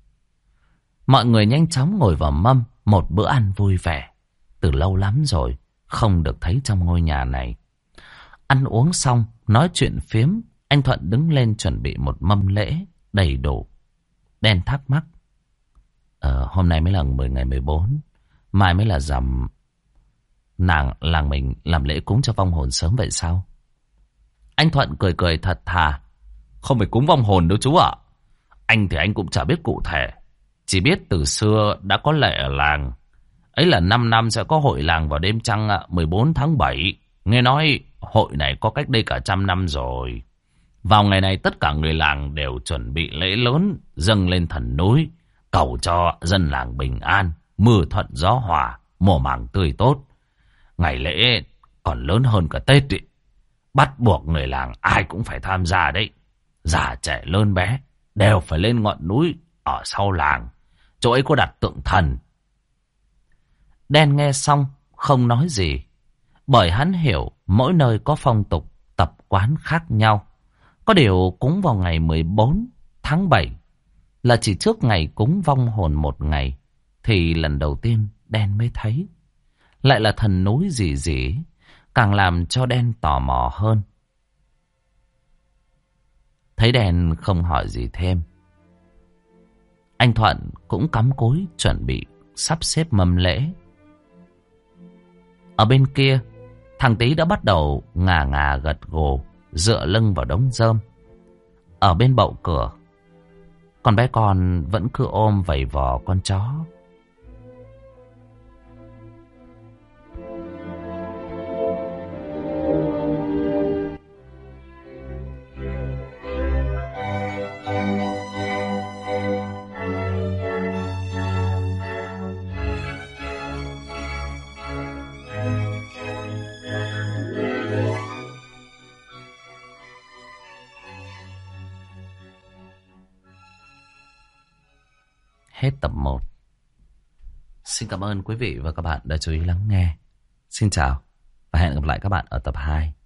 Mọi người nhanh chóng ngồi vào mâm. Một bữa ăn vui vẻ. Từ lâu lắm rồi không được thấy trong ngôi nhà này. Ăn uống xong, nói chuyện phiếm, anh Thuận đứng lên chuẩn bị một mâm lễ đầy đủ. Đen thắc mắc. Hôm nay mới là 10 ngày 14, mai mới là rằm. Làng mình làm lễ cúng cho vong hồn sớm vậy sao? Anh Thuận cười cười thật thà. Không phải cúng vong hồn đâu chú ạ. Anh thì anh cũng chả biết cụ thể. Chỉ biết từ xưa đã có lệ ở làng. Ấy là 5 năm sẽ có hội làng vào đêm trăng 14 tháng 7. Nghe nói hội này có cách đây cả 100 năm rồi. Vào ngày này tất cả người làng đều chuẩn bị lễ lớn dâng lên thần núi, cầu cho dân làng bình an, mưa thuận gió hòa, mùa màng tươi tốt. Ngày lễ còn lớn hơn cả Tết ý. Bắt buộc người làng ai cũng phải tham gia đấy. Già trẻ lớn bé đều phải lên ngọn núi ở sau làng. Chỗ ấy có đặt tượng thần. Đen nghe xong không nói gì. Bởi hắn hiểu mỗi nơi có phong tục tập quán khác nhau. Có điều cúng vào ngày 14 tháng 7 là chỉ trước ngày cúng vong hồn một ngày. Thì lần đầu tiên Đen mới thấy. Lại là thần núi gì gì, càng làm cho Đen tò mò hơn. Thấy Đen không hỏi gì thêm, anh Thuận cũng cắm cúi chuẩn bị sắp xếp mâm lễ. Ở bên kia, thằng Tí đã bắt đầu ngà ngà gật gù, dựa lưng vào đống rơm. Ở bên bậu cửa, con bé con vẫn cứ ôm vầy vò con chó. hết tập 1. Xin cảm ơn quý vị và các bạn đã chú ý lắng nghe. Xin chào và hẹn gặp lại các bạn ở tập 2.